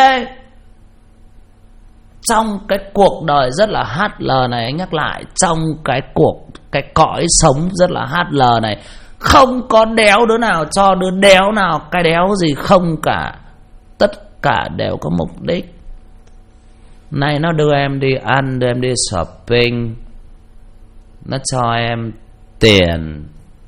Trong cái cuộc đời rất là HL này, anh nhắc lại, trong cái cõi sống rất là HL này, không có đéo đứa nào cho đứa đéo nào cái đéo gì không cả. Tất cả đều có mục đích. Này nó đưa em đi ăn, đưa em đi shopping, nó cho em tiền.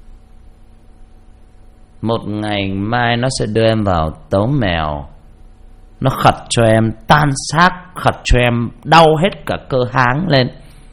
Một ngày mai nó sẽ đưa em vào tấu mèo, nó khật cho em tan xác, khật cho em đau hết cả cơ háng lên.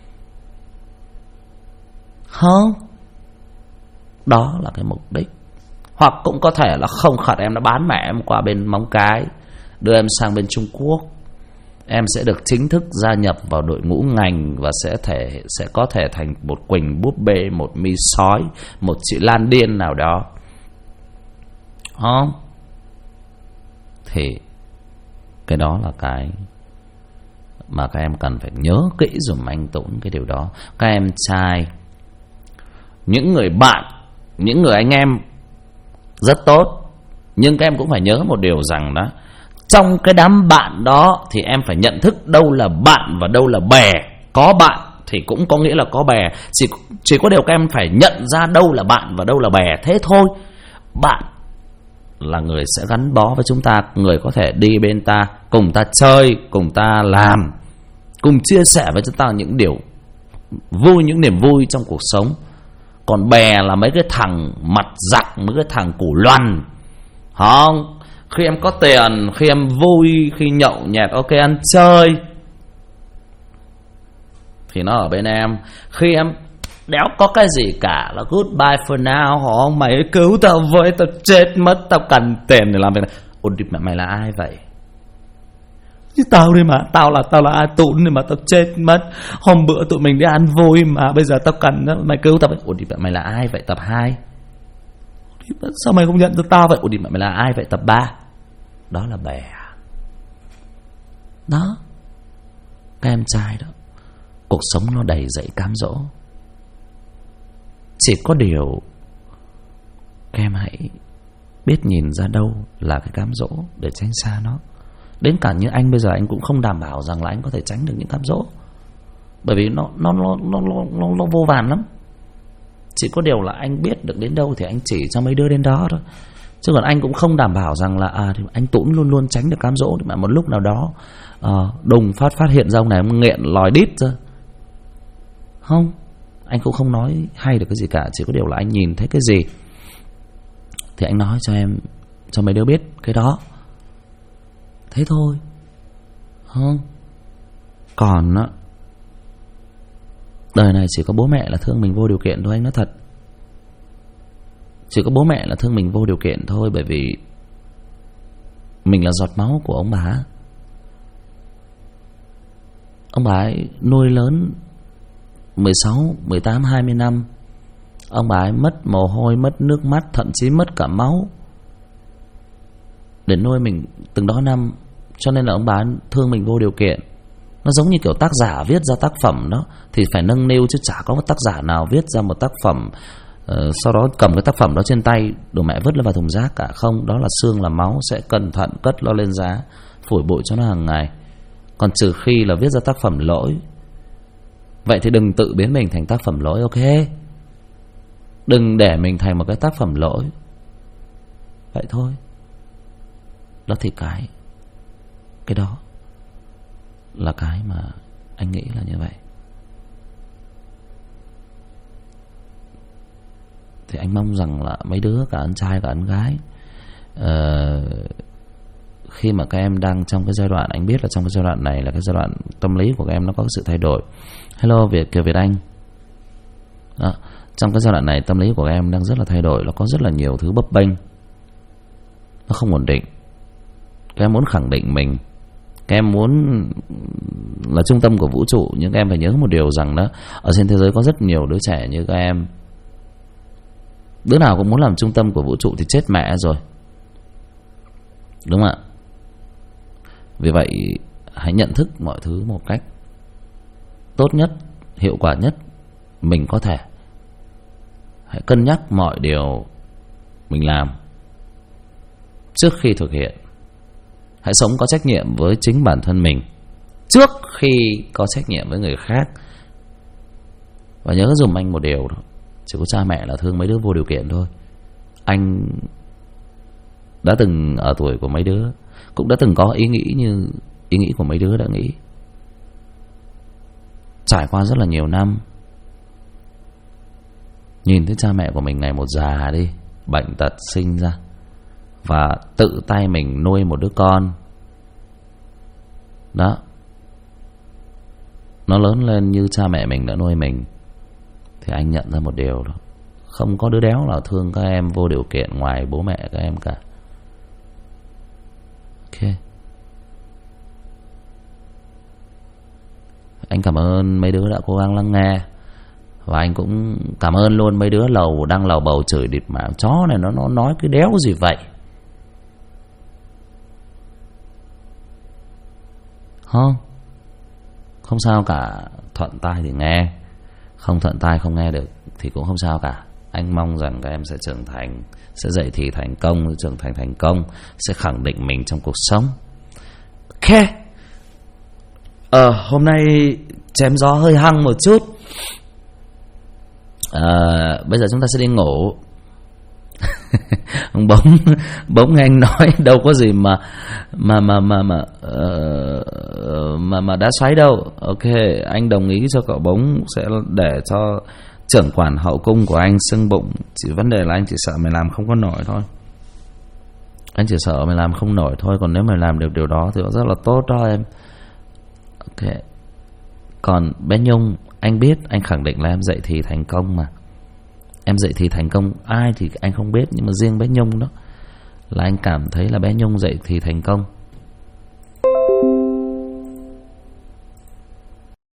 Không, đó là cái mục đích. Hoặc cũng có thể là không khật em, nó bán mẹ em qua bên Móng Cái, đưa em sang bên Trung Quốc. Em sẽ được chính thức gia nhập vào đội ngũ ngành và sẽ có thể thành một Quỳnh búp bê, một Mi sói, một chị Lan điên nào đó. Không? Thì cái đó là cái mà các em cần phải nhớ kỹ dùm anh Tũng cái điều đó. Các em trai, những người bạn, những người anh em rất tốt, nhưng các em cũng phải nhớ một điều rằng đó, trong cái đám bạn đó thì em phải nhận thức đâu là bạn và đâu là bè. Có bạn thì cũng có nghĩa là có bè. Chỉ có điều các em phải nhận ra đâu là bạn và đâu là bè, thế thôi. Bạn là người sẽ gắn bó với chúng ta, người có thể đi bên ta, cùng ta chơi, cùng ta làm, cùng chia sẻ với chúng ta những điều vui, những niềm vui trong cuộc sống. Còn bè là mấy cái thằng mặt giặc, mấy cái thằng củ loằn. Không, khi em có tiền, khi em vui, khi nhậu nhẹt, ok, ăn chơi thì nó ở bên em. Khi em đéo có cái gì cả là goodbye for now. Họ mày cứu tao với, tao chết mất, tao cần tiền để làm việc này. Ủa mày là ai vậy? Tao đi mà, tao là ai Tún mà tao chết mất. Hôm bữa tụi mình đi ăn vui mà bây giờ tao cần đó, mày cứu tao vậy. Ủa mày là ai vậy? Tập 2. Sao mày không nhận ra tao vậy? Ủa mày là ai vậy? Tập 3. Đó là bè. Đó, các em trai đó, cuộc sống nó đầy dẫy cám dỗ. Chỉ có điều các em hãy biết nhìn ra đâu là cái cám dỗ để tránh xa nó. Đến cả như anh bây giờ anh cũng không đảm bảo rằng là anh có thể tránh được những cám dỗ, bởi vì nó vô vàn lắm. Chỉ có điều là anh biết được đến đâu thì anh chỉ cho mấy đứa đến đó thôi. Chứ còn anh cũng không đảm bảo rằng là thì anh Tún luôn luôn tránh được cám dỗ, mà một lúc nào đó đùng phát hiện ra ông này ông nghiện lòi đít ra. Không, anh cũng không nói hay được cái gì cả. Chỉ có điều là anh nhìn thấy cái gì thì anh nói cho em, cho mấy đứa biết cái đó. Thế thôi. Không. Còn á, đời này chỉ có bố mẹ là thương mình vô điều kiện thôi, anh nói thật. Chỉ có bố mẹ là thương mình vô điều kiện thôi. Bởi vì mình là giọt máu của ông bà. Ông bà ấy nuôi lớn 16, 18, 20 năm. Ông bà ấy mất mồ hôi, mất nước mắt, thậm chí mất cả máu để nuôi mình từng đó năm. Cho nên là ông bà ấy thương mình vô điều kiện. Nó giống như kiểu tác giả viết ra tác phẩm đó thì phải nâng niu, chứ chả có một tác giả nào viết ra một tác phẩm sau đó cầm cái tác phẩm đó trên tay đồ mẹ vứt lên vào thùng rác cả. Không, đó là xương là máu, sẽ cẩn thận cất nó lên giá, phủi bụi cho nó hàng ngày. Còn trừ khi là viết ra tác phẩm lỗi, vậy thì đừng tự biến mình thành tác phẩm lỗi, ok? Đừng để mình thành một cái tác phẩm lỗi. Vậy thôi. Đó thì cái đó là cái mà anh nghĩ là như vậy. Thì anh mong rằng là mấy đứa, cả anh trai cả anh gái, khi mà các em đang trong cái giai đoạn, anh biết là trong cái giai đoạn này là cái giai đoạn tâm lý của các em nó có sự thay đổi. Hello Kiều Việt Anh. Đó, trong cái giai đoạn này tâm lý của các em đang rất là thay đổi. Nó có rất là nhiều thứ bấp bênh, nó không ổn định. Các em muốn khẳng định mình, các em muốn là trung tâm của vũ trụ. Nhưng các em phải nhớ một điều rằng đó, ở trên thế giới có rất nhiều đứa trẻ như các em. Đứa nào cũng muốn làm trung tâm của vũ trụ thì chết mẹ rồi, đúng không ạ? Vì vậy hãy nhận thức mọi thứ một cách tốt nhất, hiệu quả nhất mình có thể. Hãy cân nhắc mọi điều mình làm trước khi thực hiện. Hãy sống có trách nhiệm với chính bản thân mình trước khi có trách nhiệm với người khác. Và nhớ dùm anh một điều đó, chỉ có cha mẹ là thương mấy đứa vô điều kiện thôi. Anh đã từng ở tuổi của mấy đứa, cũng đã từng có ý nghĩ như ý nghĩ của mấy đứa đã nghĩ. Trải qua rất là nhiều năm, nhìn thấy cha mẹ của mình ngày một già đi, bệnh tật sinh ra, và tự tay mình nuôi một đứa con đó, nó lớn lên như cha mẹ mình đã nuôi mình. Thì anh nhận ra một điều đó, không có đứa đéo nào thương các em vô điều kiện ngoài bố mẹ các em cả. Ok. Anh cảm ơn mấy đứa đã cố gắng lắng nghe. Và anh cũng cảm ơn luôn mấy đứa đang lầu bầu chửi địt mà chó này nó nói cái đéo gì vậy. Không sao cả. Thuận tai thì nghe, không thuận tai không nghe được thì cũng không sao cả. Anh mong rằng các em sẽ trưởng thành, sẽ dậy thì thành công, trưởng thành thành công, sẽ khẳng định mình trong cuộc sống. Ok. Hôm nay chém gió hơi hăng một chút. Bây giờ chúng ta sẽ đi ngủ. Bỗng anh nói đâu có gì mà đá xoáy đâu. Ok, anh đồng ý cho cậu Bống sẽ để cho trưởng quản hậu cung của anh sưng bụng. Chỉ vấn đề là anh chỉ sợ mày làm không có nổi thôi. Anh chỉ sợ mày làm không nổi thôi. Còn nếu mày làm được điều đó thì rất là tốt đó em. Ok. Còn bé Nhung, anh biết, anh khẳng định là em dậy thì thành công mà. Em dậy thì thành công ai thì anh không biết, nhưng mà riêng bé Nhung đó là anh cảm thấy là bé Nhung dậy thì thành công.